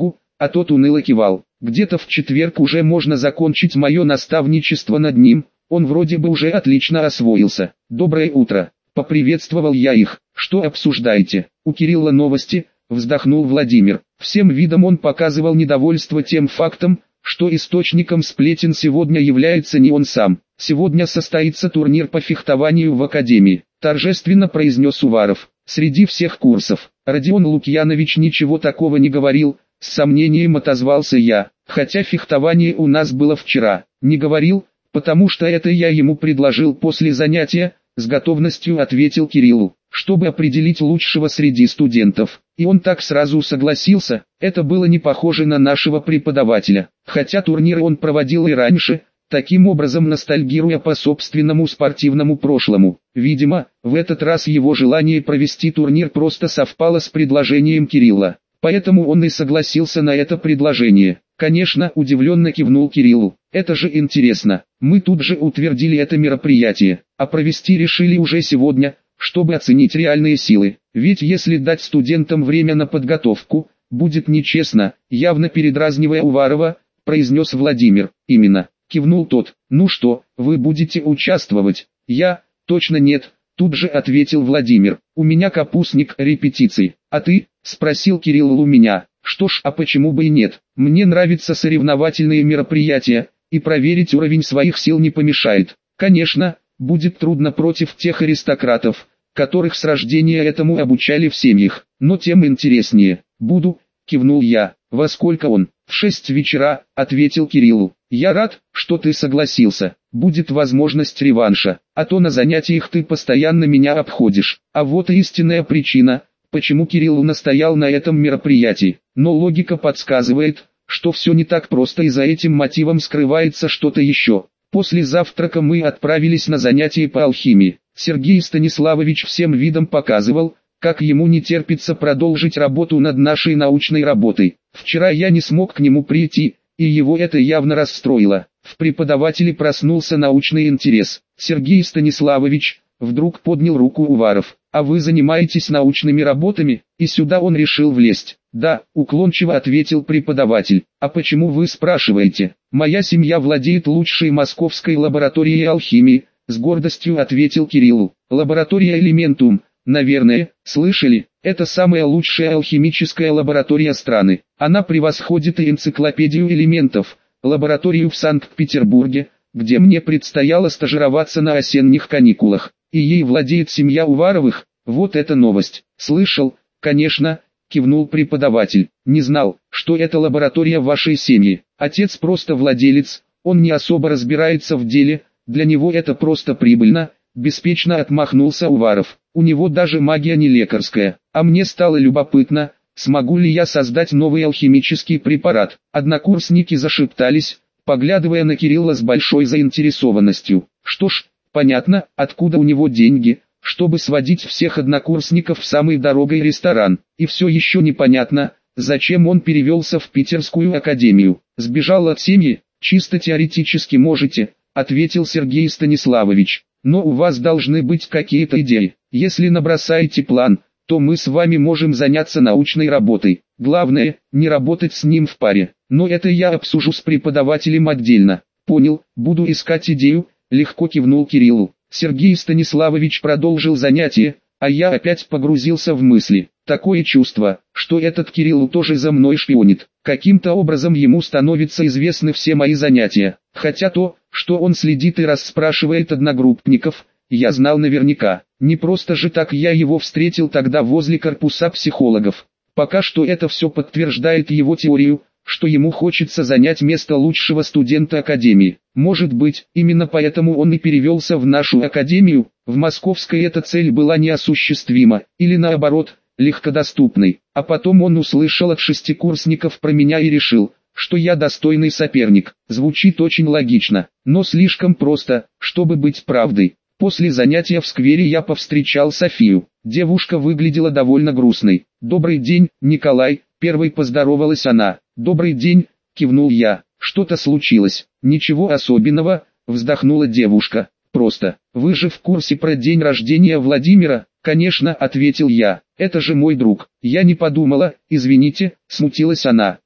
а тот уныло кивал. Где-то в четверг уже можно закончить мое наставничество над ним, он вроде бы уже отлично освоился. «Доброе утро», — поприветствовал я их. «Что обсуждаете? У Кирилла новости», — вздохнул Владимир. Всем видом он показывал недовольство тем фактом, что источником сплетен сегодня является не он сам. «Сегодня состоится турнир по фехтованию в Академии», — торжественно произнес Уваров. «Среди всех курсов». Родион Лукьянович ничего такого не говорил, с сомнением отозвался я. «Хотя фехтование у нас было вчера». «Не говорил, потому что это я ему предложил после занятия», — с готовностью ответил Кириллу, «чтобы определить лучшего среди студентов». И он так сразу согласился. Это было не похоже на нашего преподавателя. Хотя турниры он проводил и раньше, таким образом ностальгируя по собственному спортивному прошлому. Видимо, в этот раз его желание провести турнир просто совпало с предложением Кирилла. Поэтому он и согласился на это предложение. Конечно, удивленно кивнул Кириллу. Это же интересно. Мы тут же утвердили это мероприятие, а провести решили уже сегодня, чтобы оценить реальные силы. Ведь если дать студентам время на подготовку, будет нечестно, явно передразнивая Уварова, произнес Владимир. Именно, кивнул тот. Ну что, вы будете участвовать? Я, точно нет, тут же ответил Владимир. У меня капустник репетиций. А ты? Спросил Кирилл у меня. Что ж, а почему бы и нет? Мне нравятся соревновательные мероприятия, и проверить уровень своих сил не помешает. Конечно, будет трудно против тех аристократов, которых с рождения этому обучали в семьях, но тем интереснее. Буду, кивнул я. Во сколько он? В 6 вечера, ответил Кириллу. Я рад, что ты согласился. Будет возможность реванша, а то на занятиях ты постоянно меня обходишь. А вот и истинная причина, почему Кирилл настоял на этом мероприятии. Но логика подсказывает, что все не так просто и за этим мотивом скрывается что-то еще. После завтрака мы отправились на занятия по алхимии. Сергей Станиславович всем видом показывал, как ему не терпится продолжить работу над нашей научной работой. Вчера я не смог к нему прийти, и его это явно расстроило. В преподавателе проснулся научный интерес. «Сергей Станиславович», вдруг поднял руку Уваров, «а вы занимаетесь научными работами?» И сюда он решил влезть. «Да», уклончиво ответил преподаватель. «А почему вы спрашиваете?» «Моя семья владеет лучшей московской лабораторией алхимии», с гордостью ответил Кириллу. «Лаборатория Элементум, наверное, слышали? Это самая лучшая алхимическая лаборатория страны. Она превосходит и энциклопедию элементов, лабораторию в Санкт-Петербурге, где мне предстояло стажироваться на осенних каникулах. И ей владеет семья Уваровых. Вот это новость». «Слышал, конечно», кивнул преподаватель. «Не знал, что это лаборатория вашей семьи. Отец просто владелец, он не особо разбирается в деле, для него это просто прибыльно», беспечно отмахнулся Уваров. «У него даже магия не лекарская. А мне стало любопытно, смогу ли я создать новый алхимический препарат». Однокурсники зашептались, поглядывая на Кирилла с большой заинтересованностью. Что ж, понятно, откуда у него деньги, чтобы сводить всех однокурсников в самый дорогой ресторан. И все еще непонятно, зачем он перевелся в Питерскую академию. «Сбежал от семьи, чисто теоретически можете», ответил Сергей Станиславович. «Но у вас должны быть какие-то идеи. Если набросаете план, то мы с вами можем заняться научной работой. Главное, не работать с ним в паре. Но это я обсужу с преподавателем отдельно». «Понял, буду искать идею», легко кивнул Кириллу. Сергей Станиславович продолжил занятие, а я опять погрузился в мысли. Такое чувство, что этот Кирилл тоже за мной шпионит. Каким-то образом ему становятся известны все мои занятия. Хотя то, что он следит и расспрашивает одногруппников, я знал наверняка. Не просто же так я его встретил тогда возле корпуса психологов. Пока что это все подтверждает его теорию, что ему хочется занять место лучшего студента академии. Может быть, именно поэтому он и перевелся в нашу академию. В московской эта цель была неосуществима, или наоборот, легкодоступной. А потом он услышал от шестикурсников про меня и решил, что я достойный соперник. Звучит очень логично, но слишком просто, чтобы быть правдой. После занятия в сквере я повстречал Софию. Девушка выглядела довольно грустной. «Добрый день, Николай», первой поздоровалась она. «Добрый день», кивнул я. «Что-то случилось?» «Ничего особенного», вздохнула девушка. «Просто, вы же в курсе про день рождения Владимира?» «Конечно», ответил я. «Это же мой друг». «Я не подумала, извините», смутилась она.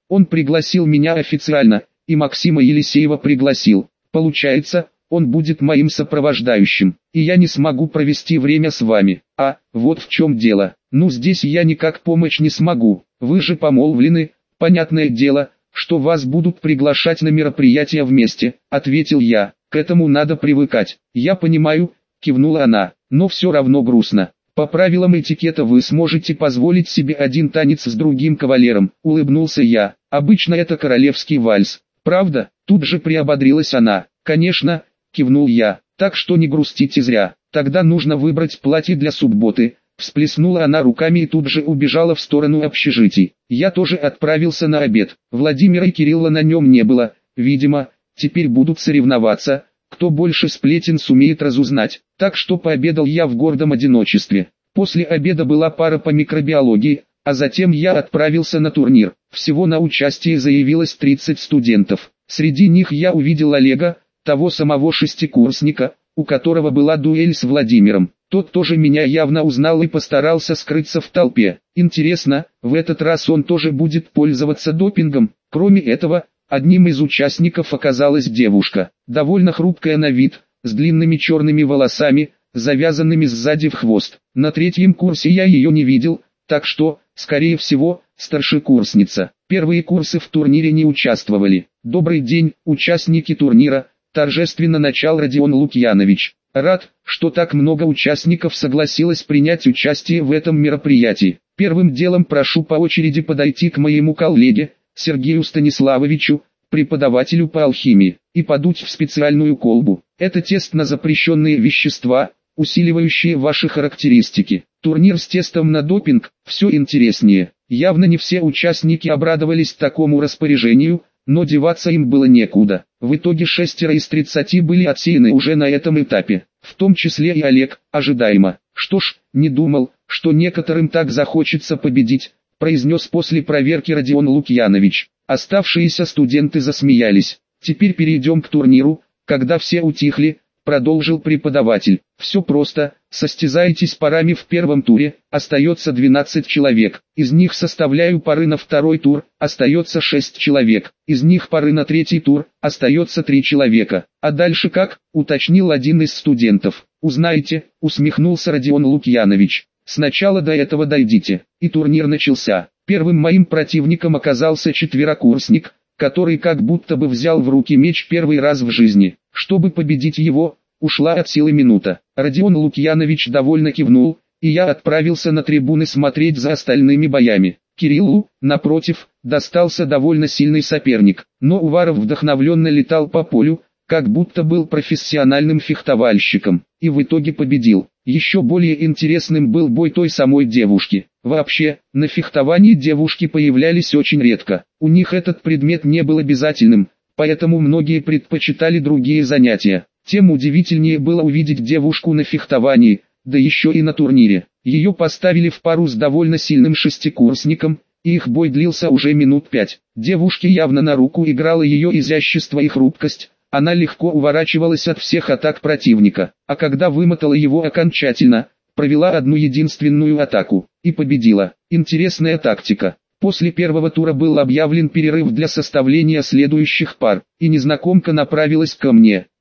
Он пригласил меня официально, и Максима Елисеева пригласил. Получается, он будет моим сопровождающим, и я не смогу провести время с вами. А, вот в чем дело. Ну здесь я никак помочь не смогу. Вы же помолвлены, понятное дело, что вас будут приглашать на мероприятия вместе, ответил я. К этому надо привыкать. Я понимаю, кивнула она, но все равно грустно. По правилам этикета вы сможете позволить себе один танец с другим кавалером, улыбнулся я. Обычно это королевский вальс. Правда? Тут же приободрилась она. Конечно, кивнул я. Так что не грустите зря. Тогда нужно выбрать платье для субботы. Всплеснула она руками и тут же убежала в сторону общежитий. Я тоже отправился на обед. Владимира и Кирилла на нем не было. Видимо, теперь будут соревноваться, кто больше сплетен сумеет разузнать. Так что пообедал я в гордом одиночестве. После обеда была пара по микробиологии, а затем я отправился на турнир. Всего на участие заявилось 30 студентов. Среди них я увидел Олега, того самого шестикурсника, у которого была дуэль с Владимиром. Тот тоже меня явно узнал и постарался скрыться в толпе. Интересно, в этот раз он тоже будет пользоваться допингом? Кроме этого, одним из участников оказалась девушка, довольно хрупкая на вид, с длинными черными волосами, завязанными сзади в хвост. На третьем курсе я ее не видел, так что, скорее всего, старшекурсница. Первые курсы в турнире не участвовали. Добрый день, участники турнира, торжественно начал Родион Лукьянович. Рад, что так много участников согласилось принять участие в этом мероприятии. Первым делом прошу по очереди подойти к моему коллеге, Сергею Станиславовичу, преподавателю по алхимии, и подуть в специальную колбу. Это тест на запрещенные вещества, усиливающие ваши характеристики. Турнир с тестом на допинг, все интереснее. Явно не все участники обрадовались такому распоряжению, но деваться им было некуда. В итоге 6 из 30 были отсеяны уже на этом этапе, в том числе и Олег, ожидаемо. Что ж, не думал, что некоторым так захочется победить, произнес после проверки Родион Лукьянович. Оставшиеся студенты засмеялись. Теперь перейдем к турниру. Когда все утихли, продолжил преподаватель. Все просто, состязаетесь парами в первом туре, остается 12 человек, из них составляю пары на второй тур, остается 6 человек, из них пары на третий тур, остается 3 человека. А дальше как, уточнил один из студентов. Узнаете, усмехнулся Родион Лукьянович. Сначала до этого дойдите. И турнир начался. Первым моим противником оказался четверокурсник, который как будто бы взял в руки меч первый раз в жизни. Чтобы победить его, ушла от силы минута. Родион Лукьянович довольно кивнул, и я отправился на трибуны смотреть за остальными боями. Кириллу, напротив, достался довольно сильный соперник, но Уваров вдохновленно летал по полю, как будто был профессиональным фехтовальщиком, и в итоге победил. Еще более интересным был бой той самой девушки. Вообще, на фехтовании девушки появлялись очень редко. У них этот предмет не был обязательным, поэтому многие предпочитали другие занятия. Тем удивительнее было увидеть девушку на фехтовании, да еще и на турнире. Ее поставили в пару с довольно сильным шестикурсником, и их бой длился уже минут 5. Девушке явно на руку играло ее изящество и хрупкость. Она легко уворачивалась от всех атак противника, а когда вымотала его окончательно, провела одну единственную атаку и победила. Интересная тактика. После первого тура был объявлен перерыв для составления следующих пар, и незнакомка направилась ко мне.